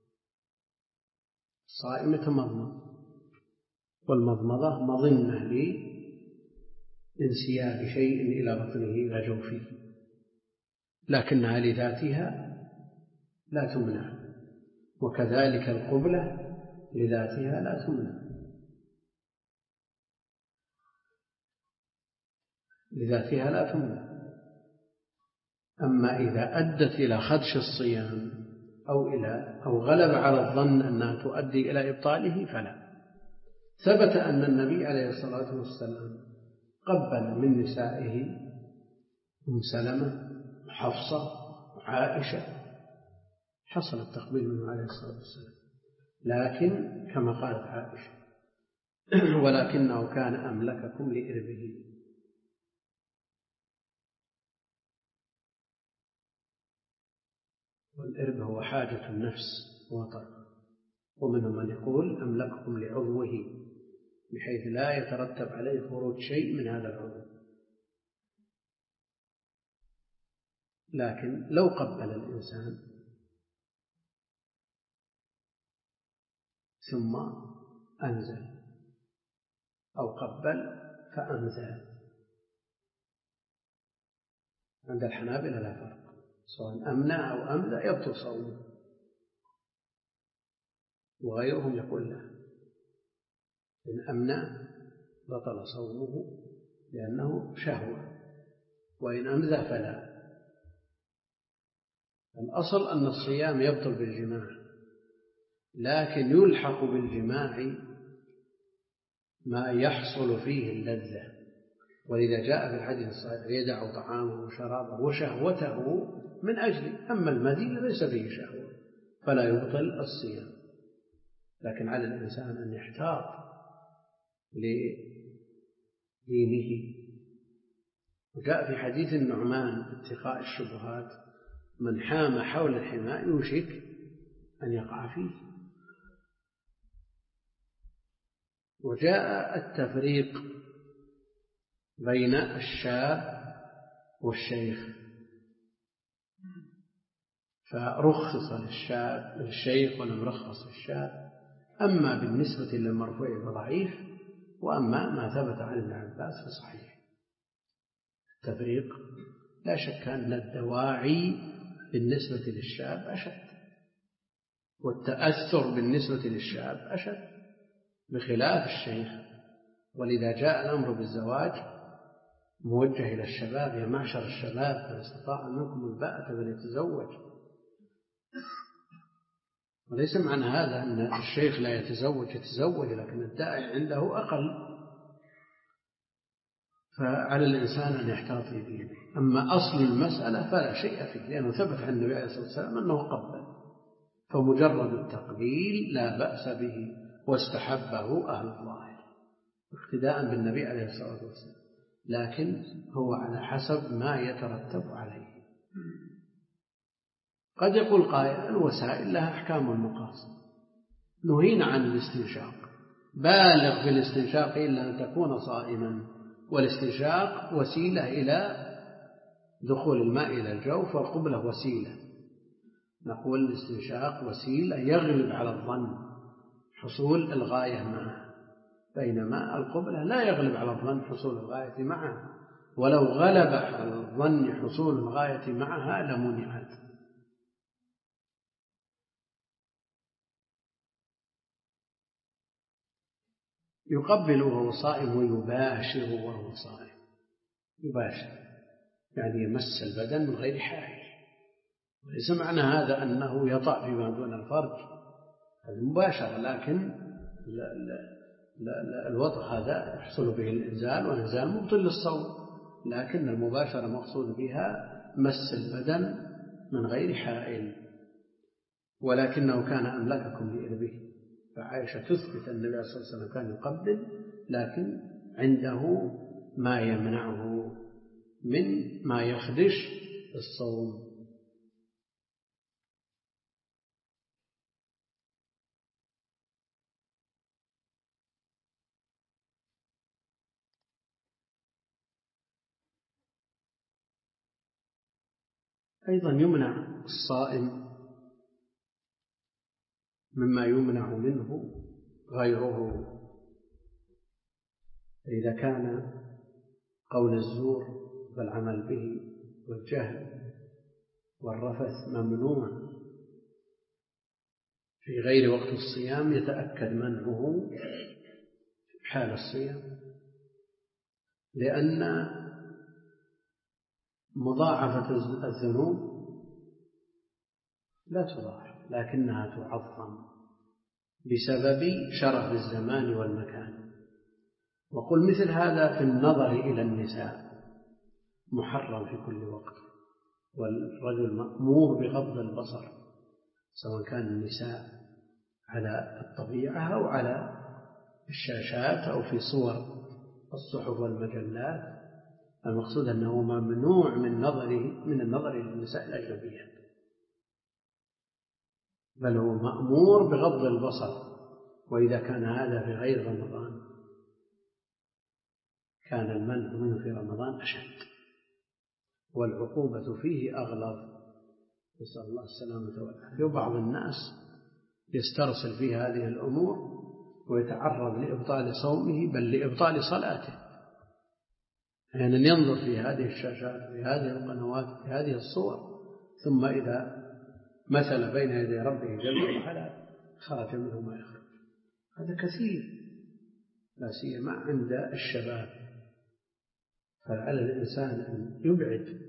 الصائم يتمضمض، والمضمضة مظنة لانسياب شيء إلى بطنه إلى جوفه، لكنها لذاتها لا تمنع، وكذلك القبلة لذاتها لا تمنع، لذاتها لا تمنع. أما إذا أدت إلى خدش الصيام أو إلى أو غلب على الظن أنها تؤدي إلى إبطاله فلا. ثبت أن النبي عليه الصلاة والسلام قبل من نسائه أم سلمة وحفصة وعائشة، حصل التقبيل منه عليه الصلاة والسلام، لكن كما قالت عائشة ولكنه كان أملككم لإربه. والإرب هو حاجة النفس وطر، ومنهم من يقول أملككم لعضوه بحيث لا يترتب عليه خروج شيء من هذا العضو. لكن لو قبل الإنسان ثم أنزل أو قبل فأنزل، عند الحنابلة لا فرق، سواء أمنع أو أمذى يبطل صومه، وغيرهم يقول لا، إن أمنع بطل صومه لأنه شهوة، وإن أمذى فلا. الأصل أن الصيام يبطل بالجماع، لكن يلحق بالجماع ما يحصل فيه اللذة، ولذا جاء في الحديث الصحيح يدع طعامه وشرابه وشهوته من أجله، أما المذي ليس فيه شهوة فلا يبطل الصيام. لكن على الإنسان أن يحتاط لدينه. وجاء في حديث النعمان اتقاء الشبهات: من حام حول الحماء يوشك أن يقع فيه. وجاء التفريق بين الشاب والشيخ، فرخص للشاب للشيخ ولم يرخص للشاب، أما بالنسبة للمرفوع فضعيف، وأما ما ثبت عن ابن عباس فصحيح. التفريق لا شك أن الدواعي بالنسبة للشاب أشد، والتأثر بالنسبة للشاب أشد بخلاف الشيخ. ولذا جاء الأمر بالزواج موجه إلى الشباب: يا معشر الشباب من استطاع منكم الباءة فليتزوج. وليس معنى هذا أن الشيخ لا يتزوج، يتزوج، لكن الداعي عنده أقل، فعلى الإنسان أن يحتاط لدينه. أما أصل المسألة فلا شيء فيه، لأنه ثبت عن النبي عليه الصلاة والسلام أنه قبل، فمجرد التقبيل لا بأس به، واستحبه أهل الظاهر اقتداء بالنبي عليه الصلاة والسلام، لكن هو على حسب ما يترتب عليه. قد يقول قائل: الوسائل لها أحكام المقاصد، نهينا عن الاستنشاق، بالغ في الاستنشاق إلا أن تكون صائما، والاستنشاق وسيلة إلى دخول الماء إلى الجوف، والقبلة وسيلة. نقول الاستنشاق وسيلة يغلب على الظن حصول الغاية معه، بينما القبلة لا يغلب على الظن حصول الغاية معها، ولو غلب على الظن حصول الغاية معها لمنعت. يقبل وهو صائم ويباشر وهو صائم. يباشر يعني يمس البدن من غير حائل، وليس معنى هذا أنه يطأ فيما دون الفرج، هذا مباشرة، لكن لا لا لا لا الوطء هذا يحصل به الإنزال، والإنزال مبطل للصوم، لكن المباشرة مقصود بها مس البدن من غير حائل. ولكنه كان أملككم لإربه، فعائشة تثبت أن النبي صلى الله عليه وسلم كان يقبل، لكن عنده ما يمنعه من ما يخدش الصوم. أيضا يمنع الصائم مما يمنع منه غيره، إذا كان قول الزور والعمل به والجهل والرفث ممنوع في غير وقت الصيام يتأكد منعه في حال الصيام، لأن مضاعفة الذنوب لا تضاعف لكنها تعظم بسبب شرف الزمان والمكان. وقل مثل هذا في النظر إلى النساء محرم في كل وقت، والرجل مأمور بغض البصر سواء كان النساء على الطبيعة أو على الشاشات أو في صور الصحف والمجلات. المقصود أنه ممنوع من نظره من النظر إلى النساء الأجنبيات، بل هو مأمور بغض البصر. وإذا كان هذا في غير رمضان كان المنع منه في رمضان أشد، والعقوبة فيه أغلظ، نسأل الله السلامة والعافية. وبعض الناس يسترسل في هذه الأمور ويتعرض لإبطال صومه بل لإبطال صلاته، يعني ينظر في هذه الشاشات في هذه القنوات في هذه الصور، ثم إذا مثل بين يدي ربه جل وعلا خرج منه ما يخرج. هذا كثير لا سيما عند الشباب، فعلى الإنسان أن يبعد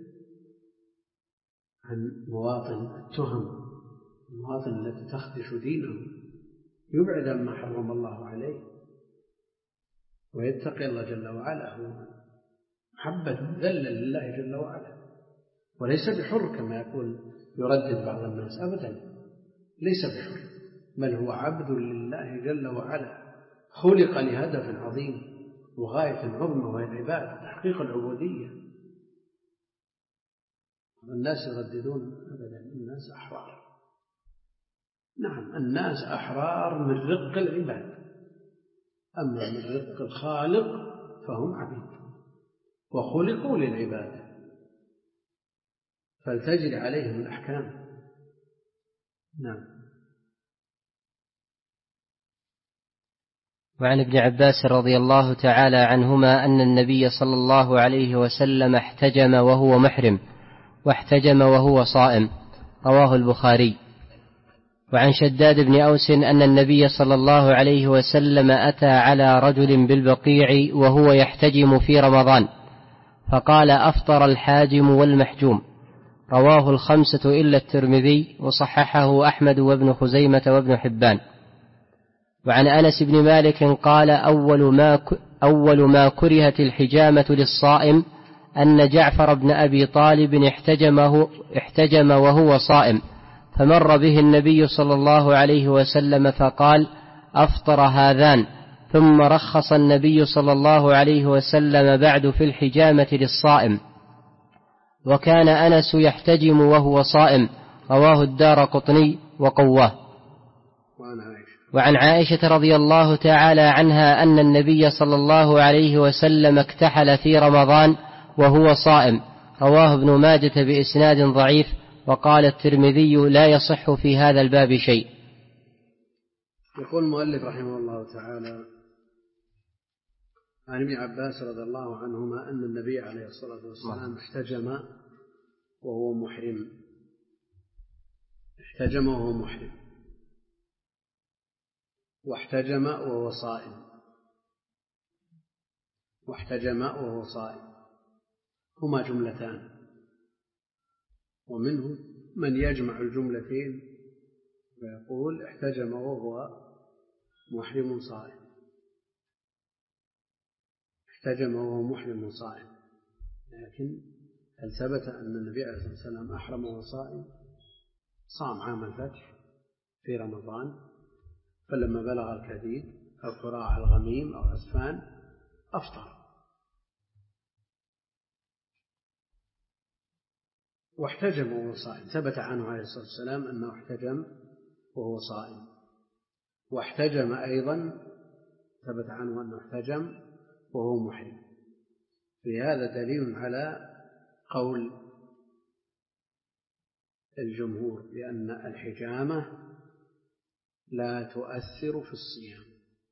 عن مواطن التهم، المواطن التي تخدش دينه، يبعد عما حرم الله عليه ويتقي الله جل وعلا. هو محبة ذل لله جل وعلا، وليس بحر كما يقول يردد بعض الناس، أبدا ليس بحر، بل هو عبد لله جل وعلا، خلق لهدف عظيم وغاية عظمى وهي العبادة، تحقيق العبودية. الناس يرددون أبدا الناس أحرار. نعم الناس أحرار من رق العباد، أما من رق الخالق فهم عبيد وخلقوا للعبادة، فلتجري عليهم الأحكام. نعم. وعن ابن عباس رضي الله تعالى عنهما أن النبي صلى الله عليه وسلم احتجم وهو محرم واحتجم وهو صائم، رواه البخاري. وعن شداد بن أوس أن النبي صلى الله عليه وسلم أتى على رجل بالبقيع وهو يحتجم في رمضان فقال أفطر الحاجم والمحجوم، رواه الخمسة إلا الترمذي، وصححه أحمد وابن خزيمة وابن حبان. وعن أنس بن مالك قال أول ما, أول ما كرهت الحجامة للصائم أن جعفر بن أبي طالب احتجمه احتجم وهو صائم، فمر به النبي صلى الله عليه وسلم فقال أفطر هذان، ثم رخص النبي صلى الله عليه وسلم بعد في الحجامة للصائم. وكان أنس يحتجم وهو صائم، رواه الدارقطني وقواه. وعن عائشة رضي الله تعالى عنها أن النبي صلى الله عليه وسلم اكتحل في رمضان وهو صائم، رواه ابن ماجة بإسناد ضعيف، وقال الترمذي لا يصح في هذا الباب شيء. يقول المؤلف رحمه الله تعالى عن ابن عباس رضي الله عنهما أن النبي عليه الصلاة والسلام احتجم وهو محرم احتجم وهو محرم واحتجم وهو صائم واحتجم وهو صائم هما جملتان، ومنهم من يجمع الجملتين ويقول احتجم وهو محرم صائم، احتجم وهو محرم صائم. لكن هل ثبت أن النبي عليه الصلاة والسلام أحرم وهو صائم؟ صام عام الفتح في رمضان، فلما بلغ الكديد أو قراء الغميم أو أسفان أفطر، واحتجم وهو صائم، ثبت عنه عليه الصلاة والسلام أنه احتجم وهو صائم. واحتجم أيضا ثبت عنه أنه احتجم وهو محرم. في هذا دليل على قول الجمهور بأن الحجامة لا تؤثر في الصيام،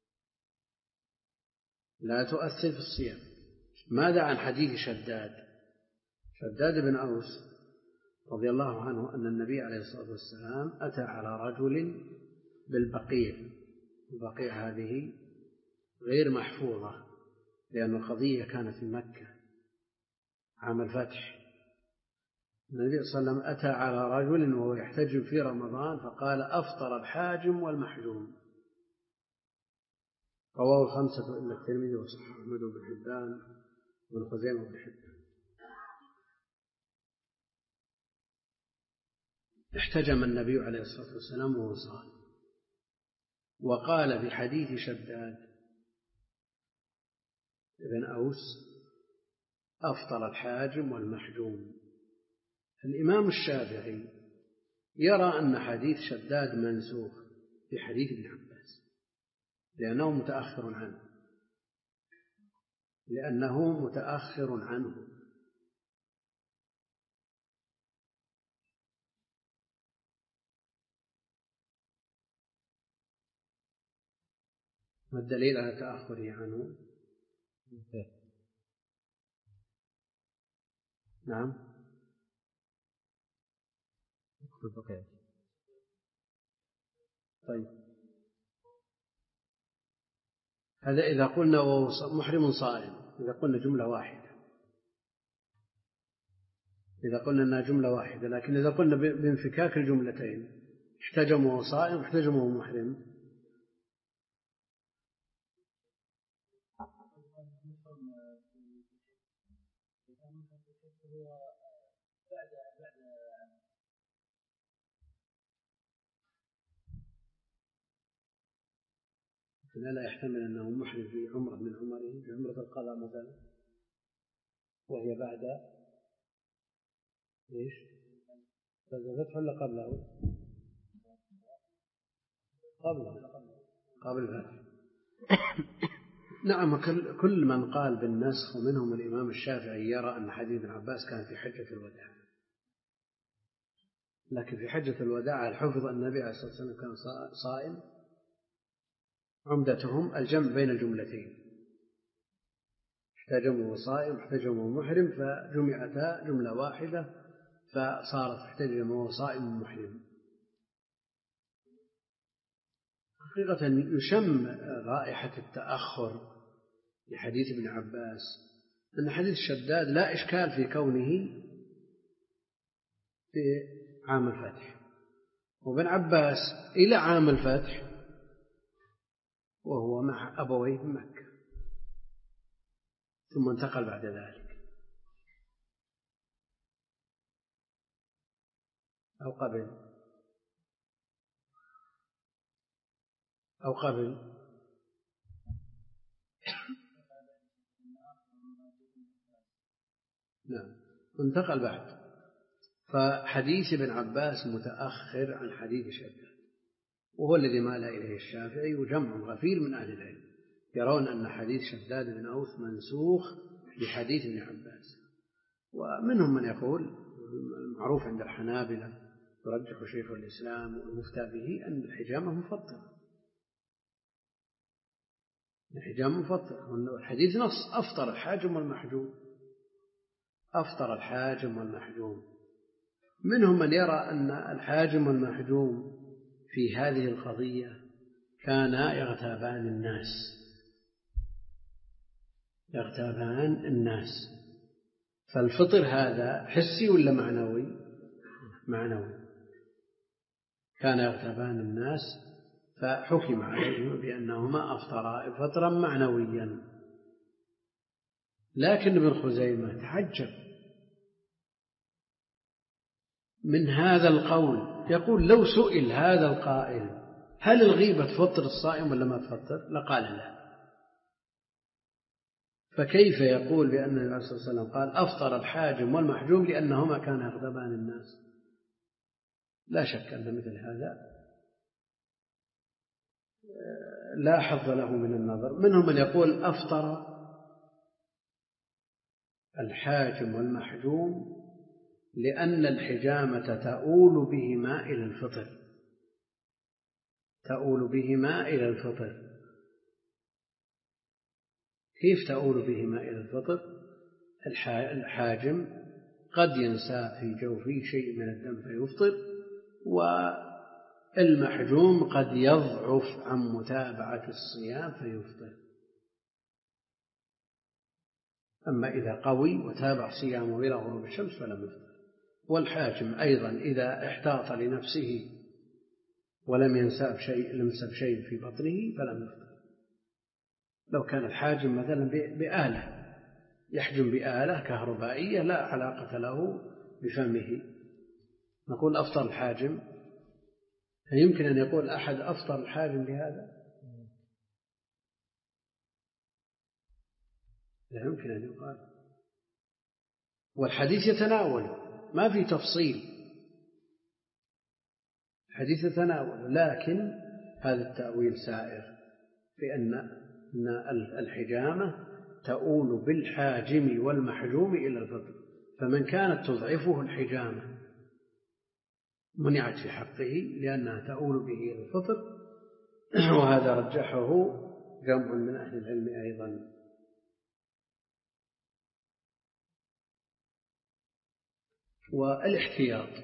لا تؤثر في الصيام. ماذا عن حديث شداد شداد بن أوس رضي الله عنه أن النبي عليه الصلاة والسلام أتى على رجل بالبقيع. البقيع هذه غير محفوظة لأن القضية كانت في مكة عام الفتح. النبي صلى الله عليه وسلم أتى على رجل وهو يحتجم في رمضان فقال أفطر الحاجم والمحجوم. رواه الخمسة إلا الترمذي وصححه أحمد بن حبان وابن خزيمة بن حبان. احتجم النبي عليه الصلاة والسلام وهو صائم. وقال في حديث شداد بن أوس أفطر الحاجم والمحجوم. الإمام الشافعي يرى أن حديث شداد منسوخ في حديث ابن عباس لأنه متأخر عنه لأنه متأخر عنه ما الدليل على تأخره عنه؟ نعم طيب هذا إذا قلنا محرم صائم، إذا قلنا جملة واحدة، إذا قلنا أنها جملة واحدة. لكن إذا قلنا بانفكاك الجملتين احتجم وهو صائم احتجم وهو محرم، لا يحتمل أنه محرم في عمرة من عمره، في عمرة القضاء مثلا، وهي بعد إيش؟ بعد الفتح ولا قبله؟ قبله قبل الفتح. نعم. كل من قال بالنسخ ومنهم الإمام الشافعي يرى أن حديث ابن عباس كان في حجة الوداع، لكن في حجة الوداع الحفظ أن النبي عليه الصلاة والسلام كان صائم. عمدتهم الجمع بين الجملتين، احتجموا وصائم احتجموا محرم فجمعتا جملة واحدة فصارت احتجموا وصائم محرم. حقيقة يشم رائحة التأخر لحديث ابن عباس أن حديث شداد لا إشكال في كونه في عام الفتح، وابن عباس إلى عام الفتح وهو مع أبويه في مكة ثم انتقل بعد ذلك أو قبل أو قبل نعم انتقل بعد. فحديث ابن عباس متأخر عن حديث شداد، وهو الذي مال إليه الشافعي وجمع غفير من أهل العلم يرون أن حديث شداد بن أوس منسوخ بحديث ابن عباس. ومنهم من يقول المعروف عند الحنابلة يرجح شيخ الإسلام والمفتى به أن الحجامة مفطرة، الحجامة مفطرة، والحديث نص أفطر الحاجم والمحجوم، أفطر الحاجم والمحجوم. منهم من يرى أن الحاجم والمحجوم في هذه القضية كانا يغتابان الناس يغتابان الناس فالفطر هذا حسي ولا معنوي؟ معنوي. كان يغتابان الناس فحكم عليهم بأنهما أفطرا فطرا معنويا. لكن ابن خزيمة تعجب من هذا القول، يقول لو سئل هذا القائل هل الغيبة تفطر الصائم ولا ما تفطر لقال لا، فكيف يقول بأن النبي صلى الله عليه وسلم قال أفطر الحاجم والمحجوم لأنهما كانا يغضبان الناس؟ لا شك أن مثل هذا لا حظ له من النظر. منهم من يقول أفطر الحاجم والمحجوم لأن الحجامة تؤول بهما إلى الفطر، تؤول بهما إلى الفطر. كيف تؤول بهما إلى الفطر؟ الحاجم قد ينسى في جوفه شيء من الدم فيفطر، والمحجوم قد يضعف عن متابعة الصيام فيفطر. أما إذا قوي وتابع صيامه إلى غروب الشمس فلم يفطر. والحاجم أيضا إذا احتاط لنفسه ولم ينسى بشيء لمس بشيء في بطنه فلم يفطر. لو كان الحاجم مثلا بآلة يحجم بآلة كهربائية لا علاقة له بفمه، نقول أفطر الحاجم. فيمكن أن يقول أحد أفطر الحاجم بهذا؟ لا يمكن أن يقال. والحديث يتناول، ما في تفصيل، الحديث يتناول، لكن هذا التأويل سائر في أن الحجامة تؤول بالحاجم والمحجوم إلى الفطر، فمن كانت تضعفه الحجامة منعت في حقه لأنها تؤول به إلى الفطر، وهذا رجحه جمع من أهل العلم أيضا. والاحتياط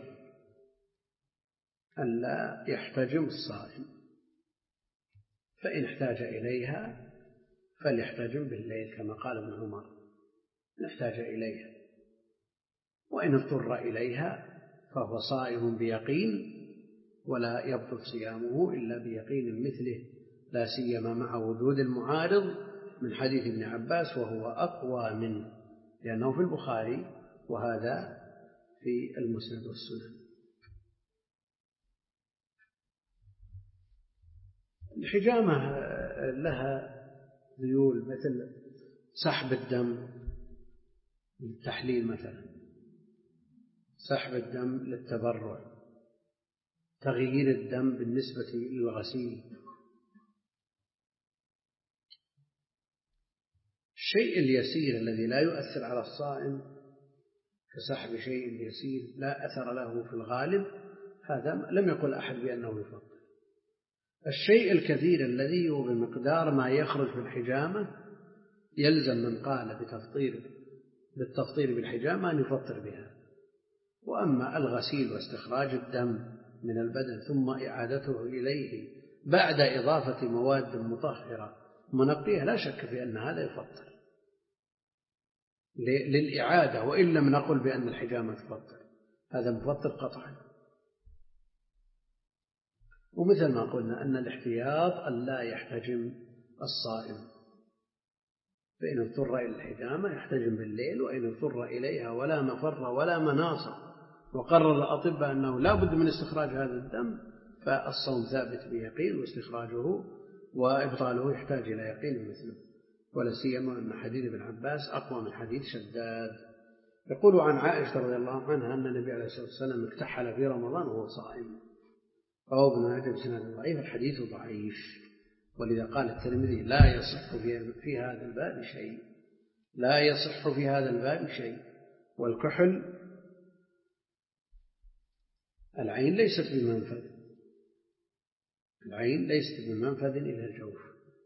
ألا يحتجم الصائم، فإن احتاج إليها فليحتجم بالليل كما قال ابن عمر، إن احتاج إليها، وإن اضطر إليها فهو صائم بيقين ولا يبطل صيامه إلا بيقين مثله، لا سيما مع وجود المعارض من حديث ابن عباس وهو أقوى منه لأنه في البخاري وهذا في المسند والسنن. الحجامة لها ذيول مثل سحب الدم للتحليل مثلا، سحب الدم للتبرع، تغيير الدم بالنسبة للغسيل. الشيء اليسير الذي لا يؤثر على الصائم كسحب شيء يسير لا أثر له في الغالب هذا لم يقل أحد بأنه يفطر. الشيء الكثير الذي هو بمقدار ما يخرج في الحجامة يلزم من قال بتفطير بالتفطير بالحجامة أن يفطر بها. وأما الغسيل واستخراج الدم من البدن ثم إعادته إليه بعد إضافة مواد مطهرة منقية لا شك في أن هذا يفطر للإعادة، وإن لم نقل بأن الحجامة تفطر، هذا مفطر قطعا. ومثل ما قلنا أن الاحتياط أن لا يحتجم الصائم، فإن اضطر إلى الحجامة يحتجم بالليل، وإن اضطر إليها ولا مفر ولا مناص وقرر الأطباء أنه لا بد من استخراج هذا الدم فالصوم ثابت بيقين، واستخراجه وإبطاله يحتاج إلى يقين مثله، ولا سيما أن حديث ابن عباس أقوى من حديث شداد. يقول عن عائشة رضي الله عنها أن النبي عليه الصلاة والسلام اكتحل في رمضان وهو صائم، رواه ابن ماجه بسند ضعيف، الحديث ضعيف، ولذا قال الترمذي لا يصح في هذا الباب شيء، لا يصح في هذا الباب شيء. والكحل العين ليست بمنفذ، العين ليست بمنفذ إلى الجوف،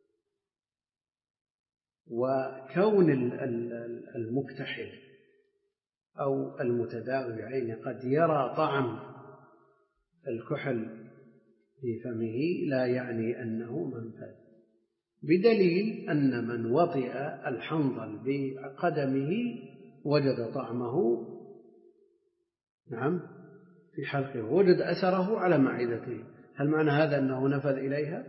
وكون المكتحل أو المتداوي بعينه قد يرى طعم الكحل في فمه لا يعني أنه منفذ، بدليل أن من وطئ الحنظل بقدمه وجد طعمه نعم في حلقه، وجد أثره على معدته، هل معنى هذا أنه نفذ إليها؟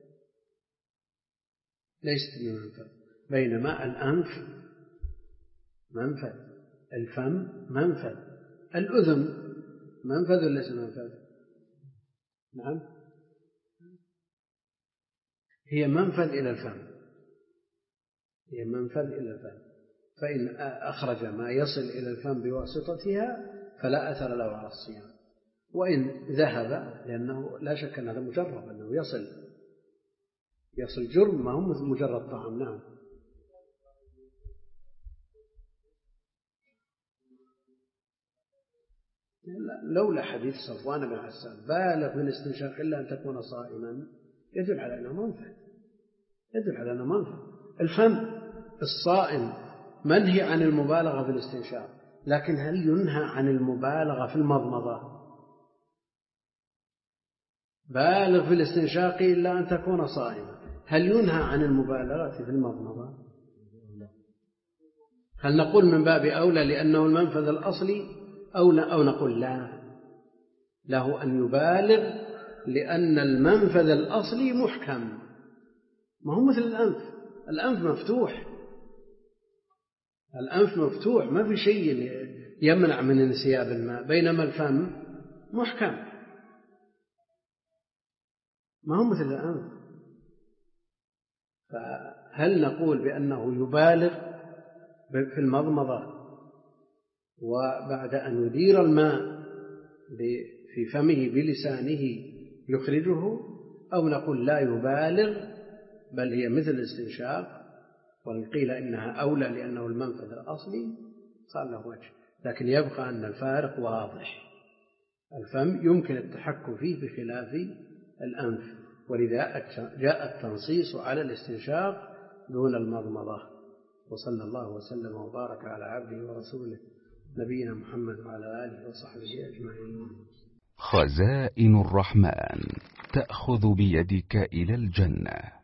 ليست بمنفذ. بينما الأنف منفذ، الفم منفذ، الأذن منفذ ليس منفذ؟ نعم هي منفذ إلى الفم، هي منفذ إلى الفم، فإن أخرج ما يصل إلى الفم بواسطتها فلا أثر له على الصيام، وإن ذهب لأنه لا شك أن هذا مجرب أنه يصل يصل جرم ما هو مثل مجرد طعام. نعم. لولا حديث صفوان بن عسال بالغ في الاستنشاق إلا أن تكون صائما يدل على أنه منفذ، يدل على أنه منفذ. الفم الصائم منهي عن المبالغة في الاستنشاق، لكن هل ينهى عن المبالغة في المضمضة؟ بالغ في الاستنشاق إلا أن تكون صائما، هل ينهى عن المبالغة في المضمضة؟ هل نقول من باب أولى لأنه المنفذ الأصلي، أو أو نقول لا، له أن يبالغ لأن المنفذ الأصلي محكم، ما هو مثل الأنف، الأنف مفتوح، الأنف مفتوح ما في شيء يمنع من انسياب الماء، بينما الفم محكم ما هو مثل الأنف. فهل نقول بأنه يبالغ في المضمضة وبعد أن يدير الماء في فمه بلسانه يخرجه، أو نقول لا يبالغ بل هي مثل الاستنشاق، وإن قيل إنها أولى لأنه المنفذ الأصلي صار له وجه، لكن يبقى أن الفارق واضح، الفم يمكن التحكم فيه بخلاف الأنف، ولذا جاء التنصيص على الاستنشاق دون المضمضة. وصلى الله وسلم وبارك على عبده ورسوله نبينا محمد وعلى آله وصحبه أجمعين. خزائن الرحمن تأخذ بيدك إلى الجنة.